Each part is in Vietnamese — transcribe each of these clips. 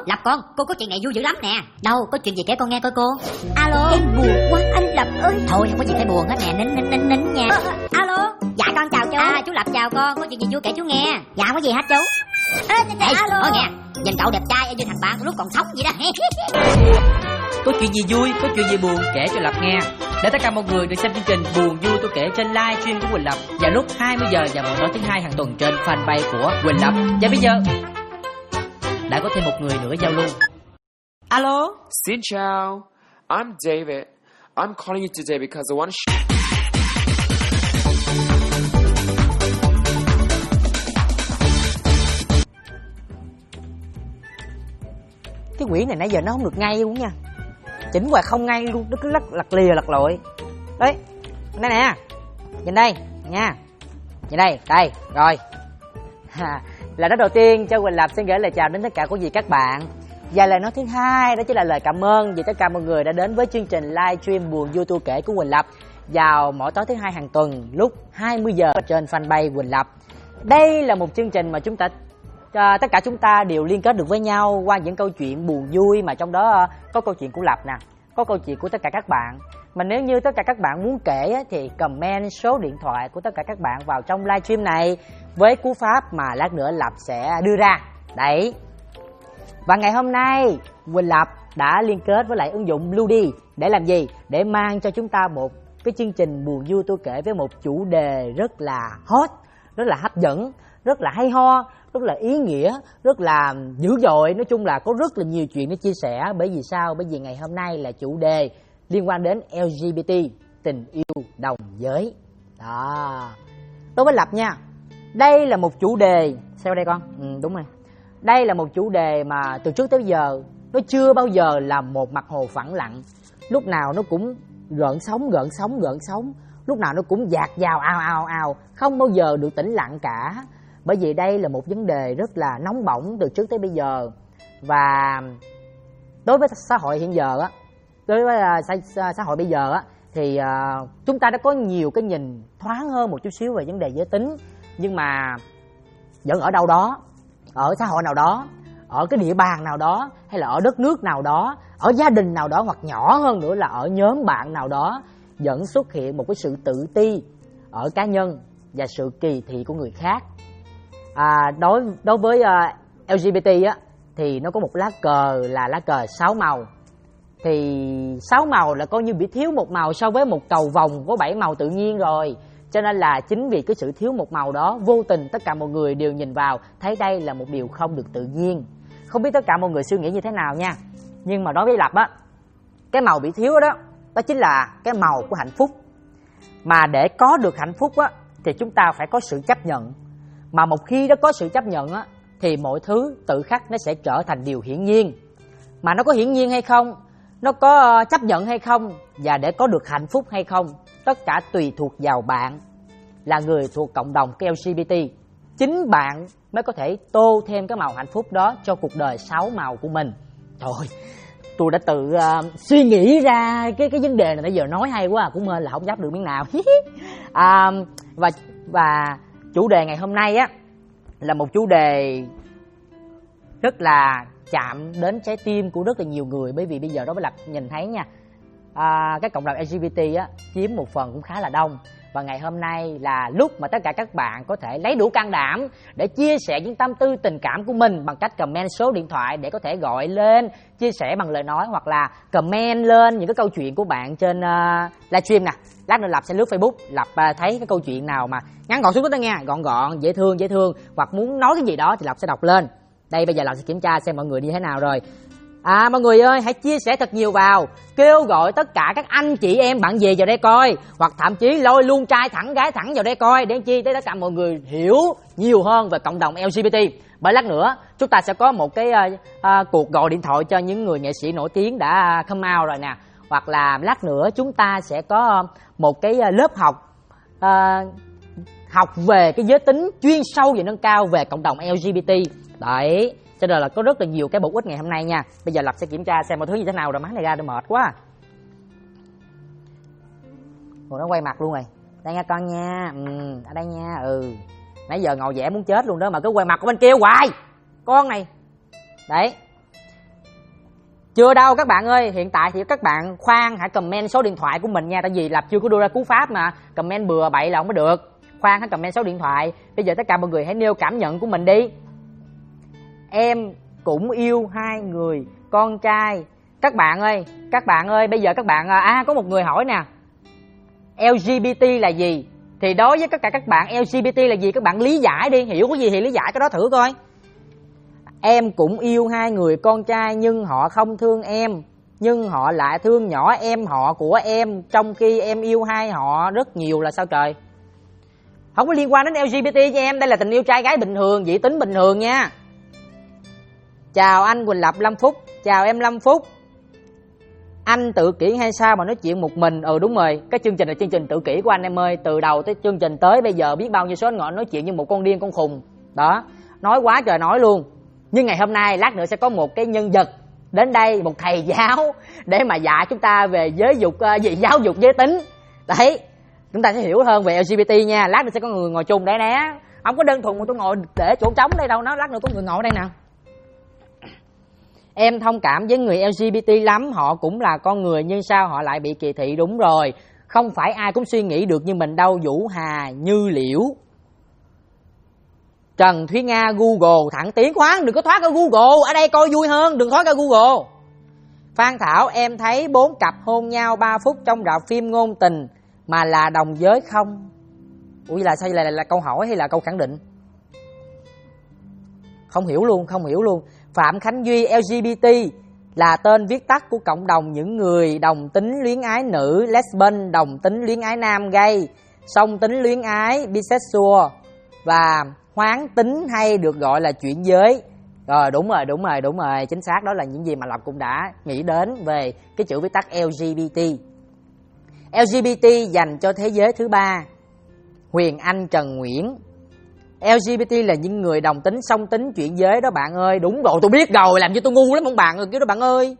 Lập cô có chuyện này vui dữ lắm nè. Đâu, có chuyện gì kể con nghe coi cô. Alo. Em buồn quá anh Lập ơi. Thôi không có gì phải buồn hết nè, nín nha. Alo. Dạ con chào chú. Chú Lập chào con, có chuyện gì vui kể chú nghe. Dạ không có gì hết chú. Alo. Nói nghe, nhìn cậu đẹp trai như thằng bạn lúc còn sống vậy đó. Có chuyện gì vui, có chuyện gì buồn kể cho Lập nghe. Để tất cả mọi người được xem chương trình Buồn Vui Tôi Kể trên livestream của Quỳnh Lập vào lúc 20 giờ và mỗi tối thứ hai hàng tuần trên fanpage của Quỳnh Lập. Và bây giờ đã có thêm một người nữa giao lưu. Alo. Xin chào, I'm David. I'm calling you today because I want to Cái quỷ này nãy giờ nó không được ngay luôn nha. Chỉnh hoài không ngay luôn, nó cứ lật lìa lật lội. Đấy, đây nè. Nhìn đây nha. Nhìn đây, rồi. Lời nói đầu tiên cho Quỳnh Lập xin gửi lời chào đến tất cả quý vị các bạn. Và lời nói thứ hai đó chính là lời cảm ơn vì tất cả mọi người đã đến với chương trình livestream Buồn Vui Tôi Kể của Quỳnh Lập vào mỗi tối thứ hai hàng tuần lúc 20 giờ trên fanpage Quỳnh Lập. Đây là một chương trình mà tất cả chúng ta đều liên kết được với nhau qua những câu chuyện buồn vui, mà trong đó có câu chuyện của Lập nè, có câu chuyện của tất cả các bạn. Mà nếu như tất cả các bạn muốn kể thì comment số điện thoại của tất cả các bạn vào trong livestream này với cú pháp mà lát nữa Lập sẽ đưa ra. Đấy. Và ngày hôm nay Quỳnh Lập đã liên kết với lại ứng dụng Bluedy để làm gì? Để mang cho chúng ta một cái chương trình buồn vui tôi kể với một chủ đề rất là hot, rất là hấp dẫn, rất là hay ho, rất là ý nghĩa, rất là dữ dội. Nói chung là có rất là nhiều chuyện để chia sẻ. Bởi vì sao? Bởi vì ngày hôm nay là chủ đề liên quan đến LGBT, tình yêu đồng giới. Đó. Đối với Lập nha, đây là một chủ đề. Sao đây con? Đúng rồi. Đây là một chủ đề mà từ trước tới bây giờ nó chưa bao giờ là một mặt hồ phẳng lặng. Lúc nào nó cũng gợn sóng. Lúc nào nó cũng dạt dào ào, không bao giờ được tĩnh lặng cả. Bởi vì đây là một vấn đề rất là nóng bỏng từ trước tới bây giờ. Và đối với xã hội hiện giờ á, đối với xã hội bây giờ á, thì chúng ta đã có nhiều cái nhìn thoáng hơn một chút xíu về vấn đề giới tính. Nhưng mà vẫn ở đâu đó, ở xã hội nào đó, ở cái địa bàn nào đó, hay là ở đất nước nào đó, ở gia đình nào đó, hoặc nhỏ hơn nữa là ở nhóm bạn nào đó, vẫn xuất hiện một cái sự tự ti ở cá nhân và sự kỳ thị của người khác. Đối với LGBT á, thì nó có một lá cờ là lá cờ 6 màu. Thì 6 màu là coi như bị thiếu một màu so với một cầu vồng có 7 màu tự nhiên rồi. Cho nên là chính vì cái sự thiếu một màu đó, vô tình tất cả mọi người đều nhìn vào thấy đây là một điều không được tự nhiên. Không biết tất cả mọi người suy nghĩ như thế nào nha. Nhưng mà đối với Lập á, cái màu bị thiếu đó, đó chính là cái màu của hạnh phúc. Mà để có được hạnh phúc á, thì chúng ta phải có sự chấp nhận. Mà một khi đã có sự chấp nhận á, thì mọi thứ tự khắc nó sẽ trở thành điều hiển nhiên. Mà nó có hiển nhiên hay không, nó có chấp nhận hay không, và để có được hạnh phúc hay không, tất cả tùy thuộc vào bạn, là người thuộc cộng đồng cái LGBT. Chính bạn mới có thể tô thêm cái màu hạnh phúc đó cho cuộc đời 6 màu của mình. Thôi, tôi đã tự suy nghĩ ra cái vấn đề này, nãy giờ nói hay quá, cũng hên là không dám được miếng nào. Và chủ đề ngày hôm nay á là một chủ đề rất là chạm đến trái tim của rất là nhiều người. Bởi vì bây giờ đó mới Lập nhìn thấy nha, cái cộng đồng LGBT á chiếm một phần cũng khá là đông. Và ngày hôm nay là lúc mà tất cả các bạn có thể lấy đủ can đảm để chia sẻ những tâm tư tình cảm của mình bằng cách comment số điện thoại để có thể gọi lên chia sẻ bằng lời nói, hoặc là comment lên những cái câu chuyện của bạn trên livestream nè. Lát nữa Lập sẽ lướt Facebook, Lập thấy cái câu chuyện nào mà ngắn gọn xuống đó nha, gọn dễ thương, hoặc muốn nói cái gì đó thì Lập sẽ đọc lên. Đây bây giờ Lập sẽ kiểm tra xem mọi người như thế nào rồi. Mọi người ơi, hãy chia sẻ thật nhiều vào, kêu gọi tất cả các anh chị em bạn về vào đây coi, hoặc thậm chí lôi luôn trai thẳng gái thẳng vào đây coi, để chi tất cả mọi người hiểu nhiều hơn về cộng đồng LGBT. Bởi lát nữa chúng ta sẽ có một cái cuộc gọi điện thoại cho những người nghệ sĩ nổi tiếng đã come out rồi nè, hoặc là lát nữa chúng ta sẽ có một cái lớp học về cái giới tính chuyên sâu và nâng cao về cộng đồng LGBT. Đấy, cho nên là có rất là nhiều cái bổ ích ngày hôm nay nha. Bây giờ Lập sẽ kiểm tra xem mọi thứ như thế nào rồi. Má này ra để mệt quá. Ủa, nó quay mặt luôn rồi. Đây nha con nha. Ở đây nha. Nãy giờ ngồi vẽ muốn chết luôn đó mà cứ quay mặt của bên kia hoài. Con này. Đấy. Chưa đâu các bạn ơi, hiện tại thì các bạn khoan hãy comment số điện thoại của mình nha, tại vì Lập chưa có đưa ra cú pháp mà comment bừa bậy là không có được. Khoan hãy comment số điện thoại. Bây giờ tất cả mọi người hãy nêu cảm nhận của mình đi. Em cũng yêu 2 người con trai. Các bạn ơi, bây giờ các bạn có một người hỏi nè, LGBT là gì? Thì đối với tất cả các bạn, LGBT là gì các bạn lý giải đi, hiểu cái gì thì lý giải cái đó thử coi. Em cũng yêu 2 người con trai nhưng họ không thương em, nhưng họ lại thương nhỏ em họ của em, trong khi em yêu hai họ rất nhiều là sao trời? Không có liên quan đến LGBT cho em, đây là tình yêu trai gái bình thường, dị tính bình thường nha. Chào anh Quỳnh Lập 5 phút, chào em 5 phút. Anh tự kỷ hay sao mà nói chuyện một mình? Đúng rồi, cái chương trình là chương trình tự kỷ của anh em ơi. Từ đầu tới chương trình tới bây giờ biết bao nhiêu số anh ngọn nói chuyện như một con điên con khùng. Đó, nói quá trời nói luôn. Nhưng ngày hôm nay lát nữa sẽ có một cái nhân vật đến đây, một thầy giáo để mà dạy chúng ta về giáo dục giới tính. Đấy, chúng ta sẽ hiểu hơn về LGBT nha. Lát nữa sẽ có người ngồi chung đấy nè. Không có đơn thuần mà tôi ngồi để chỗ trống đây đâu, nó lát nữa có người ngồi đây nè. Em thông cảm với người LGBT lắm, họ cũng là con người nhưng sao họ lại bị kỳ thị? Đúng rồi, không phải ai cũng suy nghĩ được như mình đâu. Vũ Hà Như Liễu. Trần Thúy Nga Google thẳng tiếng, khoan đừng có thoát ra Google, ở đây coi vui hơn, đừng thoát ra Google. Phan Thảo, em thấy 4 cặp hôn nhau 3 phút trong rạp phim ngôn tình mà là đồng giới không? Ủa là sao, là câu hỏi hay là câu khẳng định? Không hiểu luôn. Phạm Khánh Duy, LGBT là tên viết tắt của cộng đồng những người đồng tính luyến ái nữ, lesbian, đồng tính luyến ái nam, gay, song tính luyến ái, bisexual và hoán tính hay được gọi là chuyển giới. Rồi đúng rồi, chính xác, đó là những gì mà Lập cũng đã nghĩ đến về cái chữ viết tắt LGBT. LGBT dành cho thế giới thứ ba. Huyền Anh Trần Nguyễn. LGBT là những người đồng tính, song tính, chuyển giới đó bạn ơi. Đúng rồi, tôi biết rồi, làm cho tôi ngu lắm ông bạn rồi, kiểu đó bạn ơi.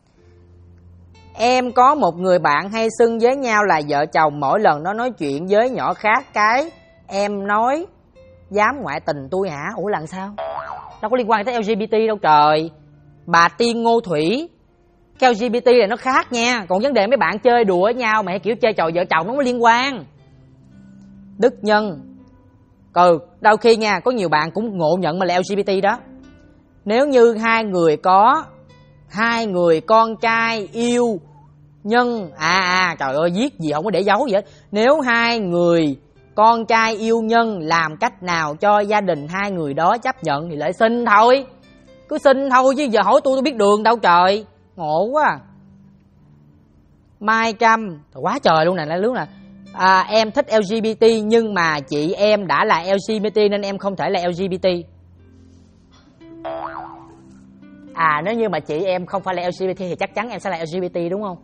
Em có một người bạn hay xưng với nhau là vợ chồng, mỗi lần nó nói chuyện với nhỏ khác cái em nói dám ngoại tình tôi hả? Ủa là sao? Đâu có liên quan tới LGBT đâu trời. Bà Tiên Ngô Thủy, cái LGBT là nó khác nha, còn vấn đề mấy bạn chơi đùa với nhau mà kiểu chơi trò vợ chồng nó không có liên quan. Đức Nhân, đôi khi nha, có nhiều bạn cũng ngộ nhận mà là LGBT đó. Nếu như hai người con trai yêu nhân, trời ơi viết gì không có để dấu gì hết. Nếu 2 người con trai yêu nhân làm cách nào cho gia đình 2 người đó chấp nhận thì lại xin thôi. Cứ xin thôi chứ giờ hỏi tôi biết đường đâu trời. Ngộ quá. Mai Trâm, quá trời luôn nè, lướt nè. Em thích LGBT nhưng mà chị em đã là LGBT nên em không thể là LGBT. Nếu như mà chị em không phải là LGBT thì chắc chắn em sẽ là LGBT đúng không?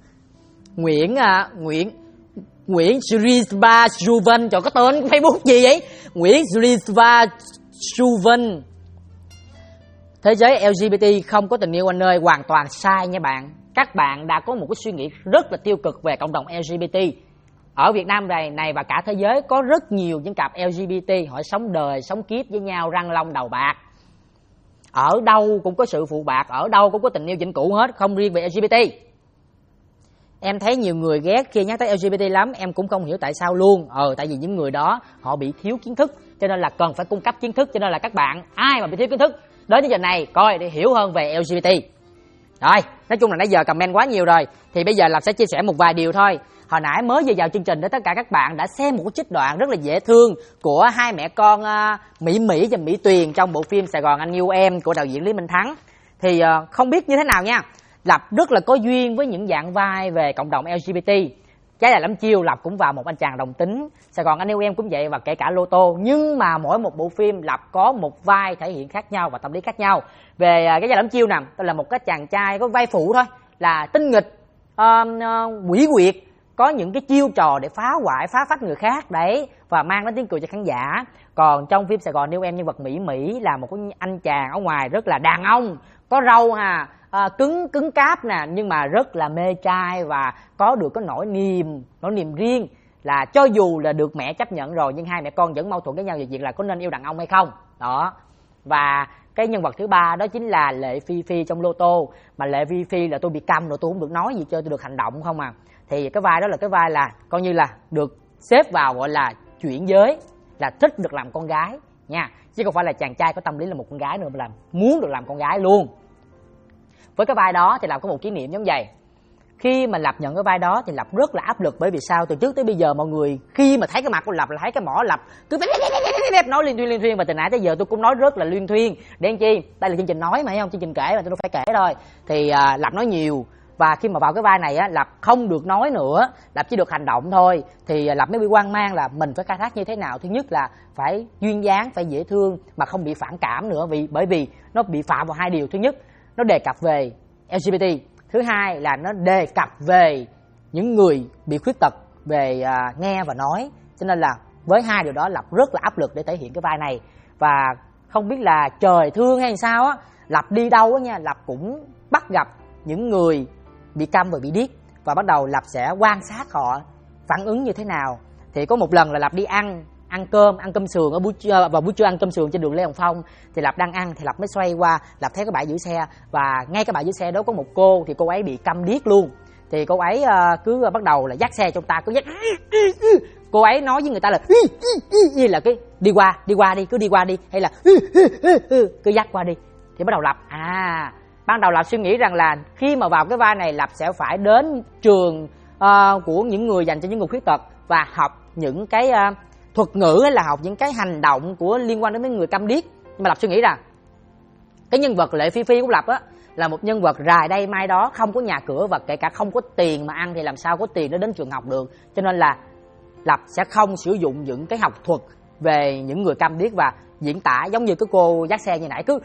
Nguyễn Srisva Suvan, trời có tên Facebook gì vậy? Nguyễn Srisva Suvan. Thế giới LGBT không có tình yêu anh ơi, hoàn toàn sai nha bạn. Các bạn đã có một cái suy nghĩ rất là tiêu cực về cộng đồng LGBT. Ở Việt Nam này và cả thế giới có rất nhiều những cặp LGBT họ sống đời, sống kiếp với nhau răng long đầu bạc. Ở đâu cũng có sự phụ bạc, ở đâu cũng có tình yêu vĩnh cửu hết, không riêng về LGBT. Em thấy nhiều người ghét khi nhắc tới LGBT lắm, em cũng không hiểu tại sao luôn. Tại vì những người đó họ bị thiếu kiến thức, cho nên là cần phải cung cấp kiến thức. Cho nên là các bạn ai mà bị thiếu kiến thức đến chương trình này coi để hiểu hơn về LGBT. Rồi, nói chung là nãy giờ comment quá nhiều rồi, thì bây giờ Lập sẽ chia sẻ một vài điều thôi. Hồi nãy mới vừa vào chương trình để tất cả các bạn đã xem một cái trích đoạn rất là dễ thương của hai mẹ con Mỹ Mỹ và Mỹ Tuyền trong bộ phim Sài Gòn Anh Yêu Em của đạo diễn Lý Minh Thắng. Thì không biết như thế nào nha, Lập rất là có duyên với những dạng vai về cộng đồng LGBT. Trái lại lắm chiêu, Lập cũng vào một anh chàng đồng tính, Sài Gòn Anh Yêu Em cũng vậy, và kể cả Lô Tô. Nhưng mà mỗi một bộ phim Lập có một vai thể hiện khác nhau và tâm lý khác nhau. Về cái Trái Lắm Chiêu nè, tôi là một cái chàng trai có vai phụ thôi, là tinh nghịch, quỷ quyệt, có những cái chiêu trò để phá hoại, phá phách người khác đấy, và mang đến tiếng cười cho khán giả. Còn trong phim Sài Gòn Yêu Em, nhân vật Mỹ Mỹ là một cái anh chàng ở ngoài rất là đàn ông, có râu cứng cáp nè, nhưng mà rất là mê trai và có được cái nỗi niềm riêng, là cho dù là được mẹ chấp nhận rồi nhưng hai mẹ con vẫn mâu thuẫn với nhau về việc là có nên yêu đàn ông hay không đó. Và cái nhân vật thứ ba đó chính là Lệ Phi Phi trong Lô Tô. Mà Lệ Phi Phi là tôi bị câm rồi, tôi không được nói gì chơi, tôi được hành động không à. Thì cái vai đó là cái vai là coi như là được xếp vào gọi là chuyển giới, là thích được làm con gái nha, chứ không phải là chàng trai có tâm lý là một con gái nữa, mà là muốn được làm con gái luôn. Với cái vai đó thì Lập có một kỷ niệm giống vậy. Khi mà Lập nhận cái vai đó thì Lập rất là áp lực, bởi vì sao? Từ trước tới bây giờ mọi người khi mà thấy cái mặt của Lập là thấy cái mỏ Lập cứ nói liên thuyên, và từ nãy tới giờ tôi cũng nói rất là liên thuyên. Để làm chi? Đây là chương trình nói mà, thấy không? Chương trình kể mà tôi đâu phải kể thôi. Thì Lập nói nhiều, và khi mà vào cái vai này á, Lập không được nói nữa, Lập chỉ được hành động thôi. Thì Lập mới bị hoang mang là mình phải khai thác như thế nào. Thứ nhất là phải duyên dáng, phải dễ thương mà không bị phản cảm nữa, bởi vì nó bị phạm vào hai điều. Thứ nhất, nó đề cập về LGBT. Thứ hai là nó đề cập về những người bị khuyết tật về nghe và nói. Cho nên là với hai điều đó Lập rất là áp lực để thể hiện cái vai này. Và không biết là trời thương hay sao á, Lập đi đâu á nha, Lập cũng bắt gặp những người bị câm và bị điếc, và bắt đầu Lập sẽ quan sát họ phản ứng như thế nào. Thì có một lần là Lập đi ăn cơm sườn ở vào buổi trưa, ăn cơm sườn trên đường Lê Hồng Phong. Thì Lập đang ăn thì Lập mới xoay qua, Lập thấy cái bãi giữ xe, và ngay cái bãi giữ xe đó có một cô, thì cô ấy bị câm điếc luôn. Thì cô ấy cứ bắt đầu là dắt xe trong ta, cứ dắt. Cô ấy nói với người ta là là cái đi qua đi, cứ đi qua đi, hay là cứ dắt qua đi. Thì bắt đầu Lập ban đầu Lập suy nghĩ rằng là khi mà vào cái vai này Lập sẽ phải đến trường của những người dành cho những người khuyết tật và học những cái thuật ngữ, hay là học những cái hành động của liên quan đến mấy người câm điếc. Nhưng mà Lập suy nghĩ rằng cái nhân vật Lệ Phi Phi của Lập á là một nhân vật rài đây mai đó, không có nhà cửa và kể cả không có tiền mà ăn thì làm sao có tiền để đến trường học được. Cho nên là Lập sẽ không sử dụng những cái học thuật về những người câm điếc và diễn tả giống như cái cô dắt xe như nãy, cứ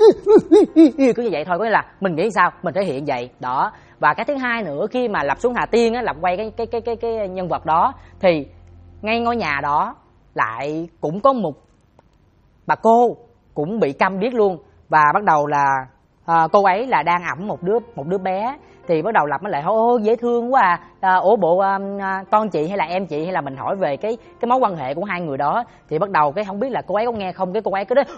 như vậy thôi. Có nghĩa là mình nghĩ sao mình thể hiện vậy đó. Và cái thứ hai nữa, khi mà Lập xuống Hà Tiên á, Lập quay cái nhân vật đó, thì ngay ngôi nhà đó lại cũng có một bà cô cũng bị câm điếc luôn. Và bắt đầu là cô ấy là đang ẵm một đứa bé. Thì bắt đầu Lập mới lại hỏi ô dễ thương quá ủa bộ con chị hay là em chị, hay là mình hỏi về cái mối quan hệ của hai người đó. Thì bắt đầu cái không biết là cô ấy có nghe không, cái cô ấy cứ nói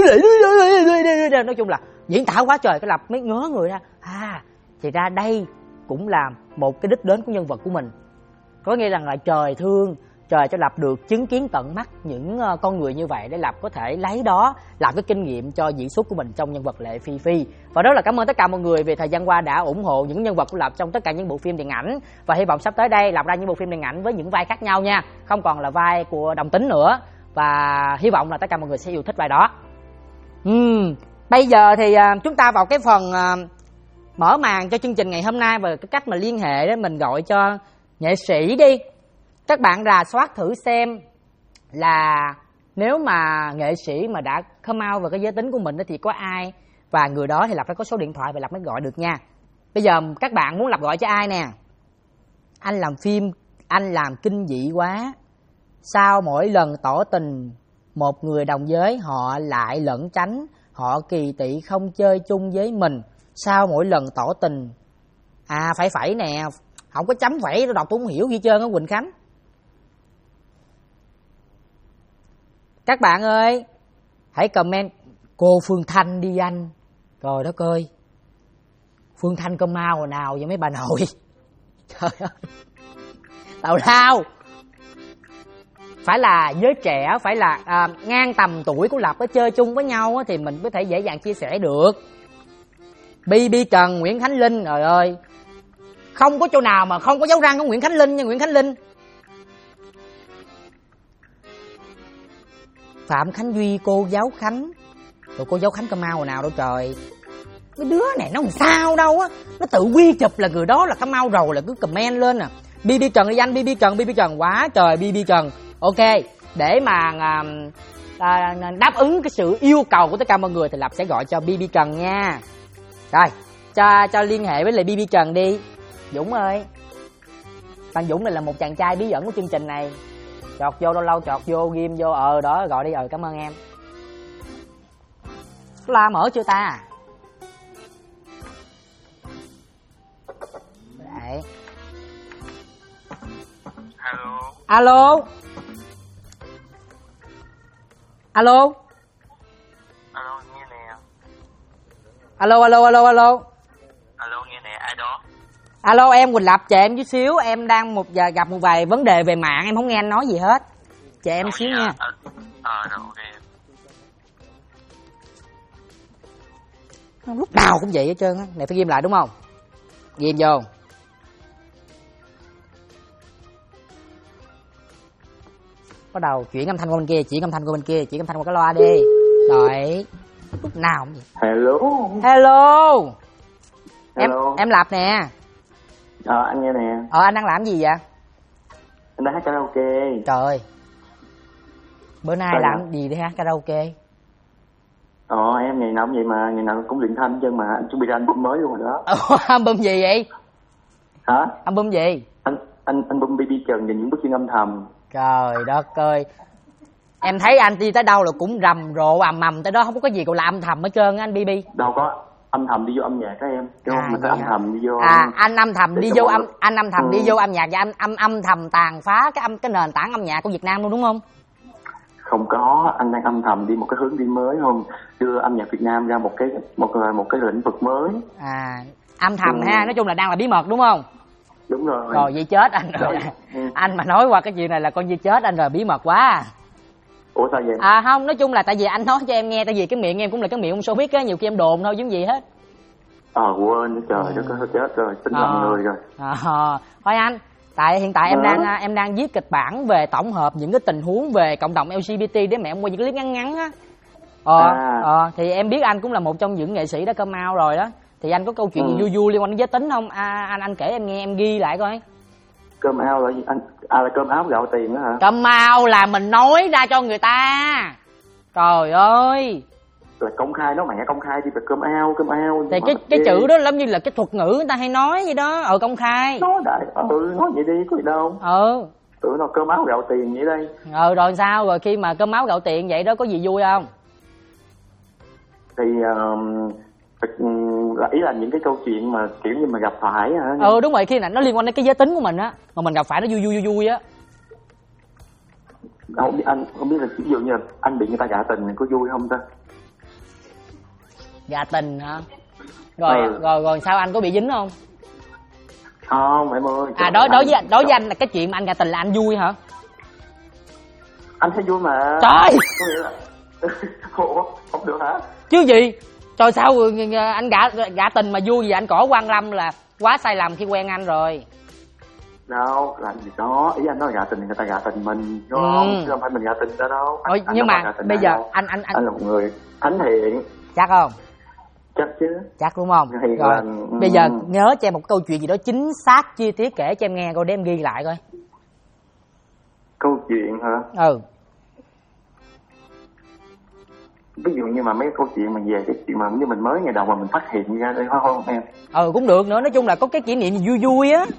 nói chung là diễn tả quá trời. Cái Lập mới ngớ người ra, thì ra đây cũng là một cái đích đến của nhân vật của mình. Có nghĩa rằng là trời thương, trời cho Lập được chứng kiến tận mắt những con người như vậy để Lập có thể lấy đó làm cái kinh nghiệm cho diễn xuất của mình trong nhân vật Lệ Phi Phi. Và rất là cảm ơn tất cả mọi người vì thời gian qua đã ủng hộ những nhân vật của Lập trong tất cả những bộ phim điện ảnh. Và hy vọng sắp tới đây Lập ra những bộ phim điện ảnh với những vai khác nhau nha, không còn là vai của đồng tính nữa. Và hy vọng là tất cả mọi người sẽ yêu thích vai đó. Bây giờ thì chúng ta vào cái phần mở màn cho chương trình ngày hôm nay, và cái cách mà liên hệ đó mình gọi cho nghệ sĩ đi. Các bạn rà soát thử xem là nếu mà nghệ sĩ mà đã come out về cái giới tính của mình thì có ai, và người đó thì Lập phải có số điện thoại và Lập mới gọi được nha. Bây giờ các bạn muốn Lập gọi cho ai nè? Anh làm phim, anh làm kinh dị quá. Sao mỗi lần tỏ tình một người đồng giới họ lại lẩn tránh, họ kỳ tị không chơi chung với mình. Sao mỗi lần tỏ tình phải nè, không có chấm phẩy, tôi đọc tôi không hiểu gì trơn á Quỳnh Khánh. Các bạn ơi, hãy comment cô Phương Thanh đi anh. Trời đất ơi, Phương Thanh có mau hồi nào vậy mấy bà nội? Trời ơi, tào lao. Phải là giới trẻ, phải là ngang tầm tuổi của Lập, chơi chung với nhau thì mình có thể dễ dàng chia sẻ được. BB Trần, Nguyễn Khánh Linh, trời ơi, không có chỗ nào mà không có dấu răng của Nguyễn Khánh Linh nha. Nguyễn Khánh Linh, Phạm Khánh Duy, cô giáo Khánh. Rồi cô giáo Khánh có mau nào đâu trời. Cái đứa này nó làm sao đâu á, nó tự quy chụp là người đó là có mau rồi là cứ comment lên nè. BB Trần đi anh, BB Trần quá trời. BB Trần, ok, để mà đáp ứng cái sự yêu cầu của tất cả mọi người thì Lập sẽ gọi cho BB Trần nha. Rồi, cho liên hệ với lại BB Trần đi. Dũng ơi, bạn Dũng này là một chàng trai bí ẩn của chương trình này. Chọt vô, lâu lâu chọt vô, ghim vô, đó gọi đi. Cảm ơn em. Loa mở chưa ta? Đấy. Alo. Alo, nghe nè. Alo. Alo, nghe nè, ai đó? Alo, em Quỳnh Lập, chờ em chút xíu, em đang gặp một vài vấn đề về mạng, em không nghe anh nói gì hết. Chờ em xíu nha. Rồi, ok. Lúc nào cũng vậy hết trơn á. Này phải ghim lại đúng không? Ghim vô. Bắt đầu chuyển âm thanh qua bên kia, chuyển âm thanh qua bên kia, chuyển âm thanh qua cái loa đi. Rồi. Lúc nào cũng vậy. Hello. Em Lập nè. Anh nghe nè. Anh đang làm gì vậy? Anh đang hát karaoke. Trời ơi. Bữa nay làm gì để hát karaoke? Em ngày nào cũng vậy mà, ngày nào cũng luyện thanh chân mà, anh chuẩn bị ra album mới luôn rồi đó. Album gì vậy? Hả? Album gì? Anh album BB Trần và những bước chân âm thầm. Trời đất ơi. Em thấy anh đi tới đâu là cũng rầm rộ ầm tới đó, không có gì gọi là âm thầm hết trơn á anh BB. Đâu có, âm thầm đi vô âm nhạc đó em. Chứ không, mình phải âm thầm đi vô. Anh âm thầm đi vô anh âm thầm đi vô âm nhạc và anh âm thầm tàn phá cái nền tảng âm nhạc của Việt Nam luôn đúng không? Không có, anh đang âm thầm đi một cái hướng đi mới không? Đưa âm nhạc Việt Nam ra một cái lĩnh vực mới. Âm thầm ha, nói chung là đang là bí mật đúng không? Đúng rồi. Rồi vậy chết anh rồi. Anh mà nói qua cái chuyện này là coi như chết anh rồi, bí mật quá. Ủa sao vậy? Không, nói chung là tại vì anh nói cho em nghe, tại vì cái miệng em cũng là cái miệng không showbiz á, nhiều khi em đồn thôi chứ gì hết. Quên, trời đất ơi, chết rồi, tính lầm người rồi. Thôi anh, tại hiện tại em đang viết kịch bản về tổng hợp những cái tình huống về cộng đồng LGBT để mẹ em quay những cái clip ngắn ngắn á. Thì em biết anh cũng là một trong những nghệ sĩ đã come out rồi đó. Thì anh có câu chuyện gì vui vui liên quan đến giới tính không? Anh kể em nghe, em ghi lại coi. Come out là gì? Là come out gạo tiền đó hả? Come out là mình nói ra cho người ta. Trời ơi. Là công khai, nó mẹ công khai đi, về come out. Thì cái chữ đó giống như là cái thuật ngữ người ta hay nói vậy đó. Công khai. Nói vậy đi, có gì đâu. Tưởng nó cơm áo gạo tiền vậy đây. Rồi sao? Rồi khi mà cơm áo gạo tiền vậy đó có gì vui không? Thì ý là những cái câu chuyện mà kiểu như mà gặp phải hả? Đúng rồi, khi này nó liên quan đến cái giới tính của mình á, mà mình gặp phải nó vui á. Anh không biết là ví dụ như là anh bị người ta gạ tình có vui không ta? Gạ tình hả? Rồi sao anh có bị dính không? Không em ơi. Đối với anh là cái chuyện mà anh gạ tình là anh vui hả? Anh thấy vui mà. Trời. Ủa, không được hả? Chứ gì? Trời sao anh gạ tình mà vui gì? Anh cỏ Quang Lâm là quá sai lầm khi quen anh rồi. Đâu, làm gì đó, ý anh nói gạ tình người ta gạ tình mình, đúng không? Chứ không phải mình gạ tình ta đâu. Nhưng mà bây giờ anh là một người thánh thiện. Chắc không? Chắc chứ. Chắc đúng không? Rồi. Bây giờ nhớ cho em một câu chuyện gì đó chính xác chi tiết kể cho em nghe coi để em ghi lại coi. Câu chuyện hả? Ví dụ như mà mấy câu chuyện mà về cái chuyện mà như mình mới ngày đầu mà mình phát hiện ra đây không em? Cũng được nữa, nói chung là có cái kỷ niệm gì vui vui á.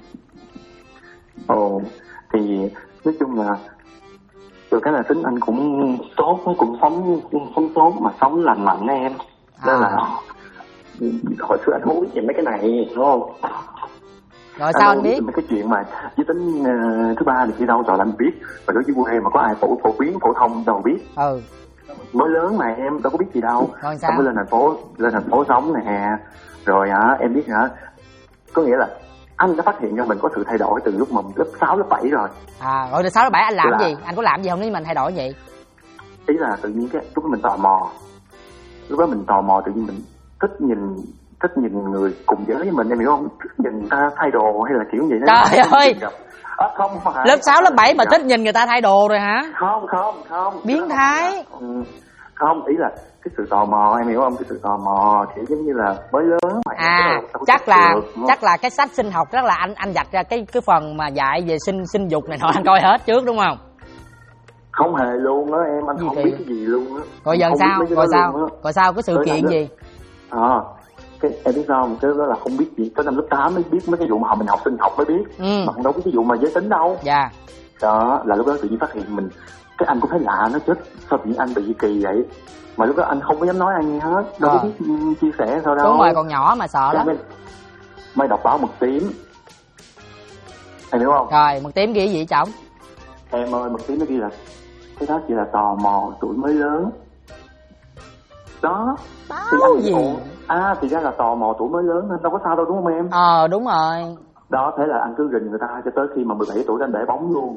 Thì nói chung là từ cái là tính anh cũng tốt, cũng sống tốt mà sống lành mạnh đó em. Nên là hồi xưa anh không biết về mấy cái này đúng không? Rồi sao anh biết? Mấy cái chuyện mà giới tính thứ ba thì đâu rồi anh biết. Và đối với quê mà có ai phổ biến phổ thông đâu biết. Mới lớn mà em đâu có biết gì đâu. Rồi sao? Mới lên thành phố sống nè. Rồi em biết hả? Có nghĩa là anh đã phát hiện ra mình có sự thay đổi từ lúc mà lớp 6, lớp 7 rồi. Rồi từ 6 lớp 7 anh làm gì? Anh có làm gì không nếu như mình thay đổi vậy? Ý là tự nhiên lúc đó mình tò mò. Lúc đó mình tò mò tự nhiên mình thích nhìn người cùng giới với mình, em hiểu không? Thích nhìn người ta thay đồ hay là kiểu gì đó. Trời ơi. Không phải. Lớp 6, lớp 7 mà thích nhìn người ta thay đồ rồi hả? Không. Biến thái. Không, ý là cái sự tò mò, em hiểu không? Cái sự tò mò kiểu giống như là mới lớn mà. Chắc là cái sách sinh học rất là anh vạch ra cái phần mà dạy về sinh dục này nọ anh coi hết trước đúng không? Không hề luôn á em, anh không biết cái gì luôn á. Rồi giờ sao? Rồi sao cái sự kiện gì? Em biết sao không? Cái đó là không biết gì, tới năm lớp 8 mới biết mấy cái vụ mà mình học sinh học mới biết. Mà không đâu biết cái vụ mà giới tính đâu. Đó, là lúc đó tự nhiên phát hiện mình, cái anh cũng thấy lạ, nó chết, sao tự nhiên anh bị kỳ vậy? Mà lúc đó anh không có dám nói ai nghe hết, đâu có biết chia sẻ sao đâu. Đúng rồi, còn nhỏ mà sợ lắm. Mới đọc báo Mực Tím, em hiểu không? Rồi, Mực Tím ghi gì chồng? Em ơi, Mực Tím nó ghi là cái đó chỉ là tò mò tuổi mới lớn. Đó. Báo thì gì? Thì ra là tò mò tuổi mới lớn nên đâu có sao đâu đúng không em? Đúng rồi. Đó, thế là anh cứ rình người ta cho tới khi mà 17 tuổi anh để bóng luôn.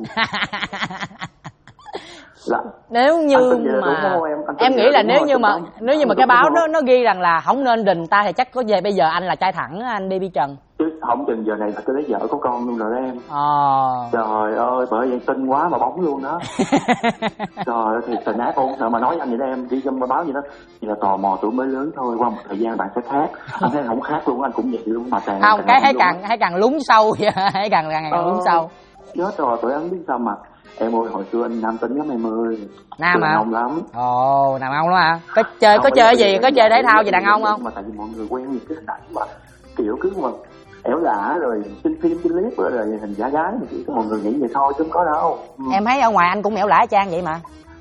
Là, nếu như mà em nghĩ là nếu như mà cái báo nó ghi rằng là không nên rình ta thì chắc có về bây giờ anh là trai thẳng á anh Baby Trần. Chứ không chừng giờ này là tôi lấy vợ có con luôn rồi đó em. Trời ơi, bởi vậy tin quá mà bóng luôn đó. Trời ơi, thì tình ác ôn sợ mà nói anh vậy đó em, đi trong báo vậy đó. Chỉ là tò mò tuổi mới lớn thôi, qua một thời gian bạn sẽ khác. Anh thấy không khác luôn, anh cũng vậy luôn mà càng không, cái thấy càng lún sâu vậy, thấy càng lún sâu. Chết rồi, tụi anh biết sao mà. Em ơi, hồi xưa anh nam tính lắm em ơi. Nam hả? Đàn ông lắm. Đàn ông lắm hả? Có chơi gì? Có chơi thể thao gì đàn ông không? Mà tại vì mọi người quen những cái hình ảnh mà kiểu cứ mà ẻo lả rồi trên phim trên clip rồi hình giả gái thì chỉ có mọi người nghĩ vậy thôi chứ không có đâu. Em thấy ở ngoài anh cũng ẻo lả trang vậy mà.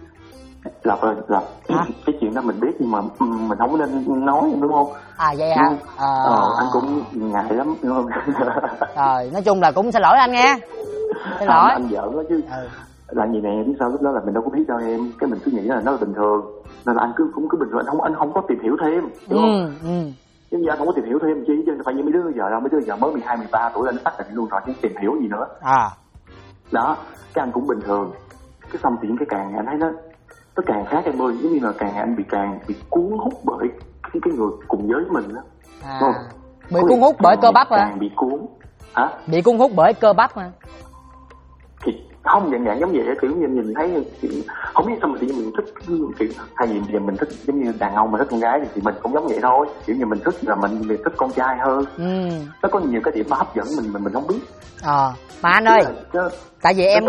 Lộc ơi, Lộc, cái chuyện đó mình biết nhưng mà mình không có nên nói đúng không? Vậy hả? Anh cũng ngại lắm đúng không? Rồi, nói chung là cũng xin lỗi anh nghe. Xin lỗi. Anh giỡn đó chứ. Là gì nè, biết sao lúc đó là mình đâu có biết đâu em, cái mình cứ nghĩ là nó là bình thường nên là anh cũng cứ bình thường, anh không có tìm hiểu thêm đúng không? Chứ anh không có tìm hiểu thêm chi chứ phải như mấy đứa giờ đâu, mấy đứa giờ mới 12, 13 tuổi anh xác định luôn rồi chứ tìm hiểu gì nữa. Đó, cái anh cũng bình thường. Cái xong thì cái càng anh thấy nó càng khác em ơi, giống như là anh bị cuốn hút bởi cái người cùng giới với mình đó. Bị cuốn hút bởi cơ bắp hả? Càng bị cuốn. Hả? Bị cuốn hút bởi cơ bắp hả? Thì không dạng giống vậy, kiểu như nhìn thấy không biết sao mà tự nhiên mình thích kiểu hay gì giờ mình thích giống như đàn ông mà thích con gái thì mình cũng giống vậy thôi, kiểu như mình thích là mình thích con trai hơn. Nó có nhiều cái điểm mà hấp dẫn mình không biết. Mà anh ơi, tại vì em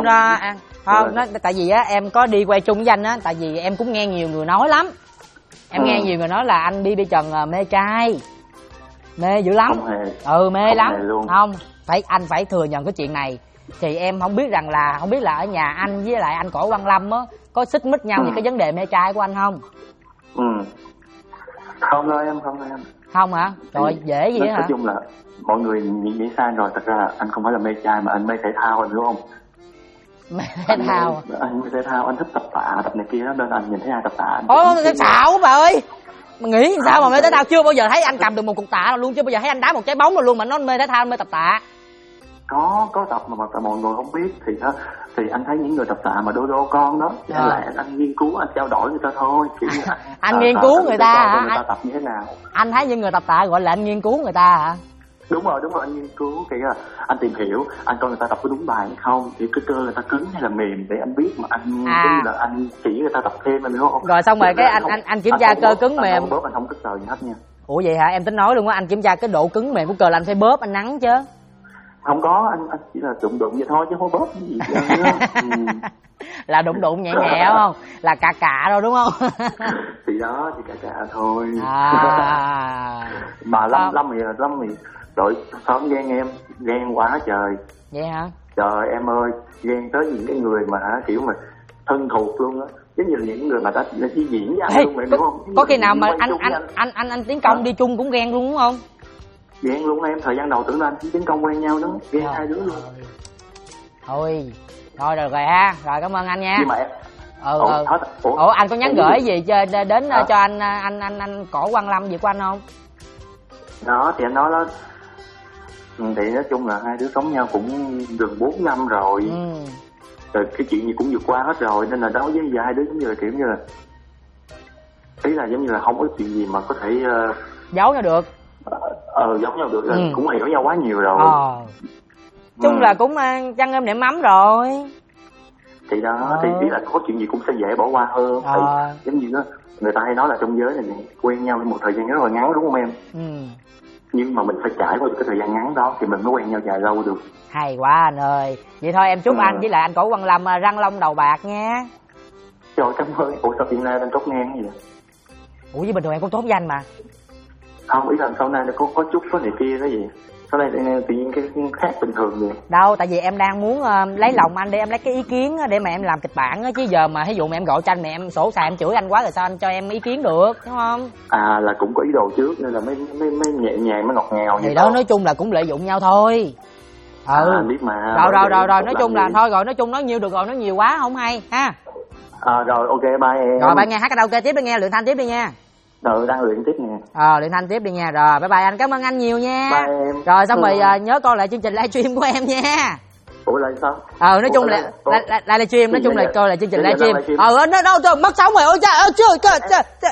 tại vì á em có đi quay chung với anh á, tại vì em cũng nghe nhiều người nói lắm. Em nghe nhiều người nói là anh Baby Trần mê trai, mê dữ lắm. Mê lắm. Không, anh phải thừa nhận cái chuyện này. Thì em không biết là ở nhà anh với lại anh Cổ Quang Lâm á có xích mích nhau về cái vấn đề mê trai của anh không? Không đâu em. Không hả? Trời dễ gì hả? Nói chung là mọi người nghĩ sai rồi, thật ra là anh không phải là mê trai mà anh mê thể thao, anh hiểu không? Mê thể thao. Anh mê thể thao, anh thích tập tạ, tập này kia đó nên anh nhìn thấy ai tập tạ. Xạo bà ơi. Mà nghĩ sao mà mê thể thao, chưa bao giờ thấy anh cầm được một cục tạ nào luôn, chưa bao giờ thấy anh đá một trái bóng nào luôn mà nó mê thể thao, mê tập tạ. Có tập mà mọi người không biết thì anh thấy những người tập tạ mà đô con đó là anh nghiên cứu, anh trao đổi người ta thôi, kiểu như anh nghiên cứu người ta hả? Người ta tập như thế nào? Anh thấy những người tập tạ gọi là anh nghiên cứu người ta hả? Đúng rồi, anh nghiên cứu kiểu là anh tìm hiểu, anh coi người ta tập có đúng bài hay không, thì cái cơ người ta cứng hay là mềm để anh biết mà anh như là anh chỉ người ta tập thêm, anh hiểu không? Rồi xong rồi cái anh kiểm tra cơ cứng mềm. Anh không có sờ gì hết nha. Ủa vậy hả? Em tính nói luôn á, anh kiểm tra cái độ cứng mềm của cơ là anh phải bóp, anh nắn chứ. Không có, anh chỉ là đụng vậy thôi chứ không bóp cái gì Là đụng nhẹ nhẹ không? Là cà thôi đúng không? Thì đó, thì cà thôi. Mà Lâm thì đội xóm ghen quá trời. Vậy hả? Trời em ơi, ghen tới những cái người mà kiểu mà thân thuộc luôn á, giống như là những người mà đã đi diễn với anh luôn, đúng không? Có khi nào mà anh Tiến Công đi chung cũng ghen luôn đúng không? Ghen luôn em, thời gian đầu tưởng là anh Tiến Công quen nhau đó, ghen hai đứa luôn. Thôi được rồi ha, rồi cảm ơn anh nha. Nhưng mà em Ủa anh có nhắn gửi gì đến cho anh Cổ Quang Lâm gì của anh không? Đó thì anh nói đó, thì nói chung là hai đứa sống nhau cũng gần 4 năm rồi. Rồi cái chuyện gì cũng vượt qua hết rồi nên là đối với hai đứa giống như là kiểu như là ý là giống như là không có chuyện gì mà có thể giấu nhau được. Giống nhau được, cũng hiểu nhau quá nhiều rồi. Chung là cũng chăn êm nệm mắm rồi. Thì đó, thì biết là có chuyện gì cũng sẽ dễ bỏ qua hơn. Giống như đó, người ta hay nói là trong giới này quen nhau một thời gian rất là ngắn đúng không em? Nhưng mà mình phải trải qua cái thời gian ngắn đó thì mình mới quen nhau dài lâu được. Hay quá anh ơi. Vậy thôi em chúc anh với lại anh Cổ Quang Lâm răng long đầu bạc nha. Trời cảm ơn. Ủa sao hiện nay anh tốt ngang cái gì vậy? Ủa với bình thường em cũng tốt với anh mà. Không, ý là sau này có chút có này kia đó gì. Sau này tự nhiên cái khác bình thường vậy. Đâu, tại vì em đang muốn lấy lòng anh để em lấy cái ý kiến để mà em làm kịch bản á, chứ giờ mà ví dụ mà em gọi tranh mà em sổ sài em chửi anh quá rồi sao anh cho em ý kiến được, đúng không? Là cũng có ý đồ trước nên là mới nhẹ nhàng, mới ngọt ngào vậy. Thì đó nói chung là cũng lợi dụng nhau thôi. Anh biết mà. Rồi nói chung là thôi rồi, nói chung nói nhiều được rồi, nói nhiều quá không hay ha. Rồi ok bye em. Rồi bye nghe, hát karaoke tiếp đi nghe, luyện thanh tiếp đi nha. Đang luyện tiếp nè. Luyện thanh tiếp đi nha. Rồi bye bye anh, cảm ơn anh nhiều nha. Bye em. Rồi xong rồi nhớ coi lại chương trình livestream của em nha. Ủa là sao? Nói chung là livestream, nói chung là coi lại chương trình livestream. Nó đâu rồi, mất sóng rồi. Ôi trời ơi, trời.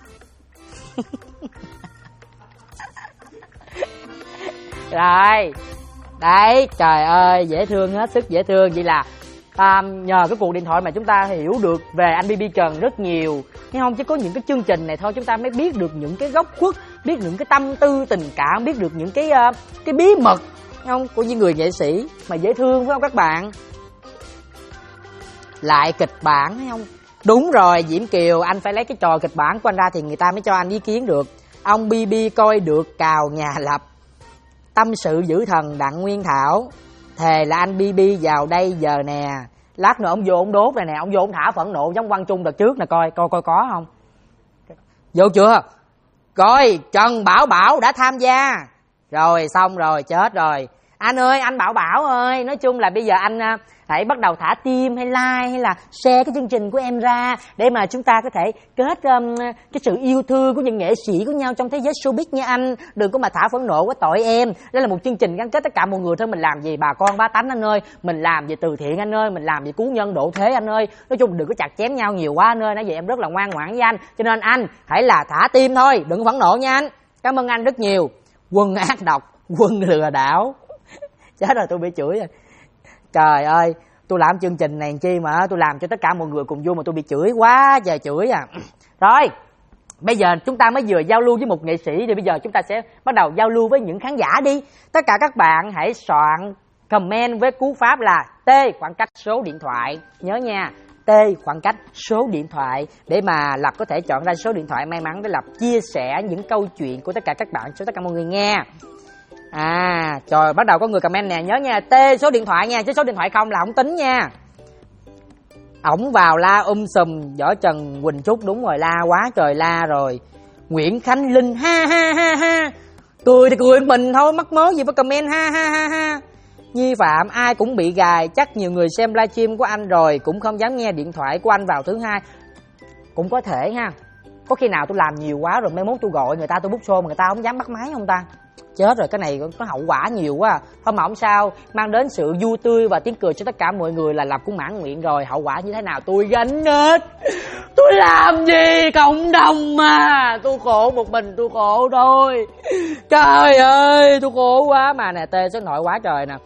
Rồi. Đấy, trời ơi, dễ thương, hết sức dễ thương. Vậy là nhờ cái cuộc điện thoại mà chúng ta hiểu được về anh BB Trần rất nhiều. Thấy không? Chứ có những cái chương trình này thôi chúng ta mới biết được những cái góc khuất, biết những cái tâm tư tình cảm, biết được những cái bí mật, thấy không? Của những người nghệ sĩ mà dễ thương, phải không các bạn? Lại kịch bản, thấy không? Đúng rồi, Diễm Kiều, anh phải lấy cái trò kịch bản của anh ra thì người ta mới cho anh ý kiến được. Ông BB coi được cào nhà Lập, tâm sự giữ thần Đặng Nguyên Thảo, thề là anh BB vào đây giờ nè. Lát nữa ông vô ông đốt này nè, ông vô ông thả phẫn nộ giống Quang Trung đợt trước nè, coi có không? Vô chưa? Coi, Trần Bảo đã tham gia. Rồi xong rồi, chết rồi. Anh ơi, anh Bảo ơi, nói chung là bây giờ anh hãy bắt đầu thả tim hay like hay là share cái chương trình của em ra để mà chúng ta có thể kết cái sự yêu thương của những nghệ sĩ của nhau trong thế giới showbiz nha anh. Đừng có mà thả phẫn nộ quá tội em. Đây là một chương trình gắn kết tất cả mọi người thôi. Mình làm gì bà con bá tánh anh ơi, mình làm gì từ thiện anh ơi, mình làm gì cứu nhân độ thế anh ơi. Nói chung đừng có chặt chém nhau nhiều quá anh ơi. Nãy giờ em rất là ngoan ngoãn với anh, cho nên anh hãy là thả tim thôi, đừng có phẫn nộ nha anh. Cảm ơn anh rất nhiều. Quân ác độc, quân lừa đảo. Chết rồi, tôi bị chửi rồi. Trời ơi, tôi làm chương trình này chi mà tôi làm cho tất cả mọi người cùng vui mà tôi bị chửi quá trời chửi à. Rồi, bây giờ chúng ta mới vừa giao lưu với một nghệ sĩ thì bây giờ chúng ta sẽ bắt đầu giao lưu với những khán giả đi. Tất cả các bạn hãy soạn comment với cú pháp là T khoảng cách số điện thoại. Nhớ nha, T khoảng cách số điện thoại để mà Lập có thể chọn ra số điện thoại may mắn để Lập chia sẻ những câu chuyện của tất cả các bạn cho tất cả mọi người nghe. Trời, bắt đầu có người comment nè, nhớ nha, T số điện thoại nha, chứ số điện thoại không là không tính nha. Ổng vào la sùm, Võ Trần Quỳnh Trúc, đúng rồi, la quá trời la rồi. Nguyễn Khánh Linh, ha ha ha ha. Cười thì cười mình thôi, mắc mớ gì phải comment ha ha ha ha. Nhi Phạm, ai cũng bị gài, chắc nhiều người xem livestream của anh rồi cũng không dám nghe điện thoại của anh vào thứ hai. Cũng có thể ha. Có khi nào tôi làm nhiều quá rồi mai mốt tôi gọi người ta tôi book show mà người ta không dám bắt máy không ta? Chết rồi, cái này có hậu quả nhiều quá. Thôi mà không sao, mang đến sự vui tươi và tiếng cười cho tất cả mọi người là Lập cũng mãn nguyện rồi. Hậu quả như thế nào tôi gánh hết. Tôi làm gì cộng đồng mà. Tôi khổ một mình, tôi khổ thôi. Trời ơi, tôi khổ quá. Mà nè, tê số điện thoại quá trời nè.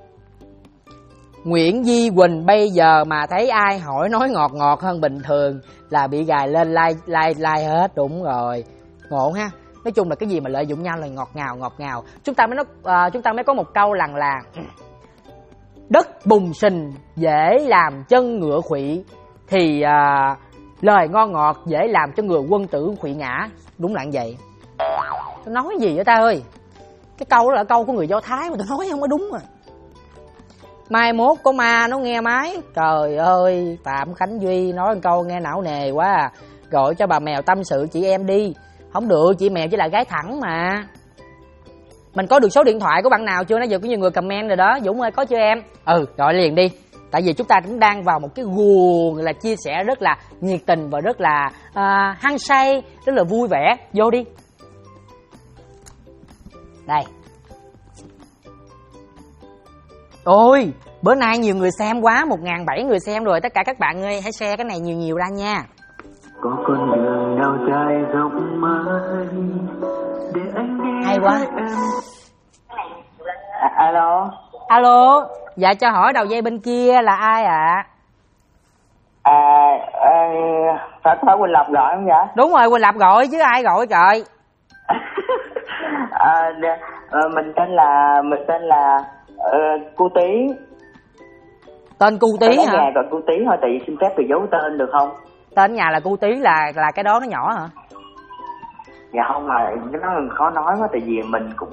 Nguyễn Di Quỳnh, bây giờ mà thấy ai hỏi nói ngọt hơn bình thường là bị gài lên like hết. Đúng rồi, ngộ ha. Nói chung là cái gì mà lợi dụng nhau là ngọt ngào. Chúng ta mới có một câu rằng là đất bùng sình dễ làm chân ngựa khuỵu, thì lời ngon ngọt dễ làm cho người quân tử khuỵu ngã. Đúng là như vậy. Tôi nói gì vậy ta ơi? Cái câu đó là câu của người Do Thái mà tôi nói không có đúng à. Mai mốt có ma nó nghe máy. Trời ơi, Phạm Khánh Duy nói một câu nghe não nề quá à. Gọi cho bà mèo tâm sự chị em đi. Không được, chị mèo chỉ là gái thẳng mà. Mình có được số điện thoại của bạn nào chưa? Nãy giờ có nhiều người comment rồi đó. Dũng ơi, có chưa em? Gọi liền đi. Tại vì chúng ta cũng đang vào một cái guồng là chia sẻ rất là nhiệt tình và rất là hăng say, rất là vui vẻ. Vô đi. Đây. Ôi, bữa nay nhiều người xem quá, 1.700 người xem rồi. Tất cả các bạn ơi, hãy share cái này nhiều ra nha. Có con đường nào dài rộng mãi để anh nghe. Hay quá. Alo. Dạ, cho hỏi đầu dây bên kia là ai ạ? Phải Quỳnh Lập gọi không vậy? Đúng rồi, Quỳnh Lập gọi chứ ai gọi trời. Mình tên là Cu Tí. Tên Cu Tí hả? Nhà gọi Cu Tí thôi, tại vì xin phép được giấu tên được không? Tên nhà là Cu Tí là cái đó nó nhỏ hả? Dạ không, mà cái nó khó nói quá, tại vì mình cũng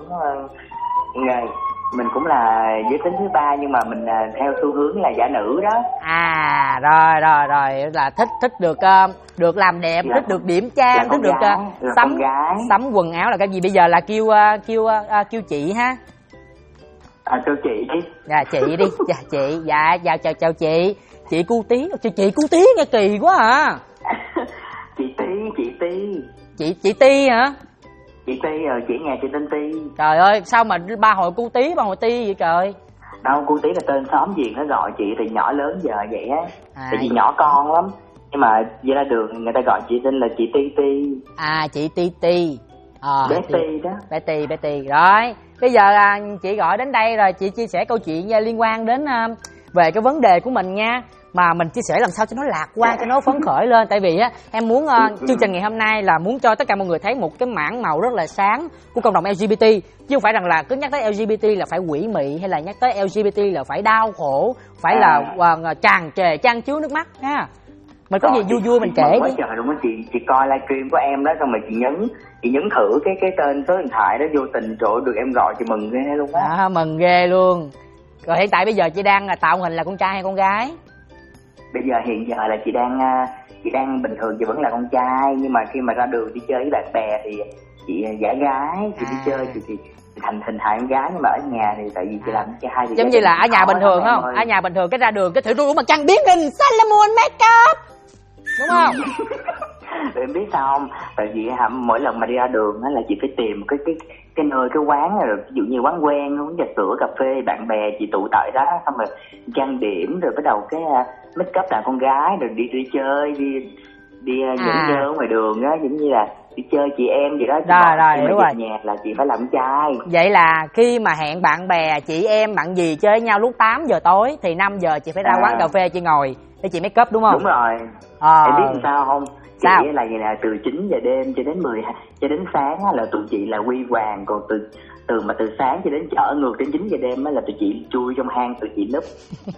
mình cũng là giới tính thứ ba nhưng mà mình theo xu hướng là giả nữ đó. Rồi là thích được làm đẹp, thích được điểm trang, thích được sắm quần áo là cái gì? Bây giờ là kêu chị ha. Kêu chị đi. Dạ chị đi. Dạ chị. Dạ chào chị. Chị Cu Tí. Chị Cu Tí nghe kỳ quá à. Chị Tí với chị Ti. Chị Ti hả? Chị Ti rồi, chị nhà chị tên Ti. Trời ơi, sao mà ba hồi cu Tí, ba hồi Ti vậy trời? Đâu, cô Tí là tên xóm Việt, nó gọi chị từ nhỏ lớn giờ vậy á. Tại vì vậy... nhỏ con lắm. Nhưng mà về ra đường người ta gọi chị tên là chị Ti Ti. Chị Ti. Bé Ti đó. Bé Ti. Rồi, bây giờ chị gọi đến đây rồi, chị chia sẻ câu chuyện liên quan đến về cái vấn đề của mình nha. Mà mình chia sẻ làm sao cho nó lạc quan, cho nó phấn khởi lên. Tại vì á, em muốn chương trình ngày hôm nay là muốn cho tất cả mọi người thấy một cái mảng màu rất là sáng của cộng đồng LGBT. Chứ không phải rằng là cứ nhắc tới LGBT là phải quỷ mị, hay là nhắc tới LGBT là phải đau khổ, phải là tràn trề chan chứa nước mắt ha. Mình có gì vui vui mình kể đi. Trời đúng đó, chị coi livestream của em đó, xong rồi chị nhấn thử cái tên số điện thoại đó, vô tình trời được em gọi chị mừng ghê luôn á. Mừng ghê luôn. Rồi hiện tại bây giờ chị đang tạo hình là con trai hay con gái? Bây giờ hiện giờ là chị đang bình thường, chị vẫn là con trai, nhưng mà khi mà ra đường đi chơi với bạn bè thì chị giả gái, chị đi chơi thì thành hình hài con gái, nhưng mà ở nhà thì tại vì chị làm trai thì giống như là ở nhà bình thường không? Ở nhà bình thường cái ra đường cái thử luôn mà trang biến hình Salomon makeup đúng không? Em biết sao không? Tại vì mỗi lần mà đi ra đường là chị phải tìm cái nơi, cái quán rồi, ví dụ như quán quen, uống trà sữa, cà phê, bạn bè chị tụ tại đó, xong rồi trang điểm, rồi bắt đầu cái make up là con gái, rồi đi chơi, đi dẫn dơ ngoài đường á, giống như là đi chơi chị em vậy đó. Rồi hiểu rồi. Nhà là chị phải làm trai. Vậy là khi mà hẹn bạn bè, chị em, bạn gì chơi với nhau lúc 8 giờ tối thì 5 giờ chị phải ra quán cà phê chị ngồi để chị make up đúng không? Đúng rồi. Em biết sao không? Chị là vậy, là từ 9 giờ đêm cho đến 10 cho đến sáng là tụi chị là quy hoàng, còn từ sáng cho đến chợ ngược đến 9 giờ đêm là tụi chị chui trong hang, tụi chị núp.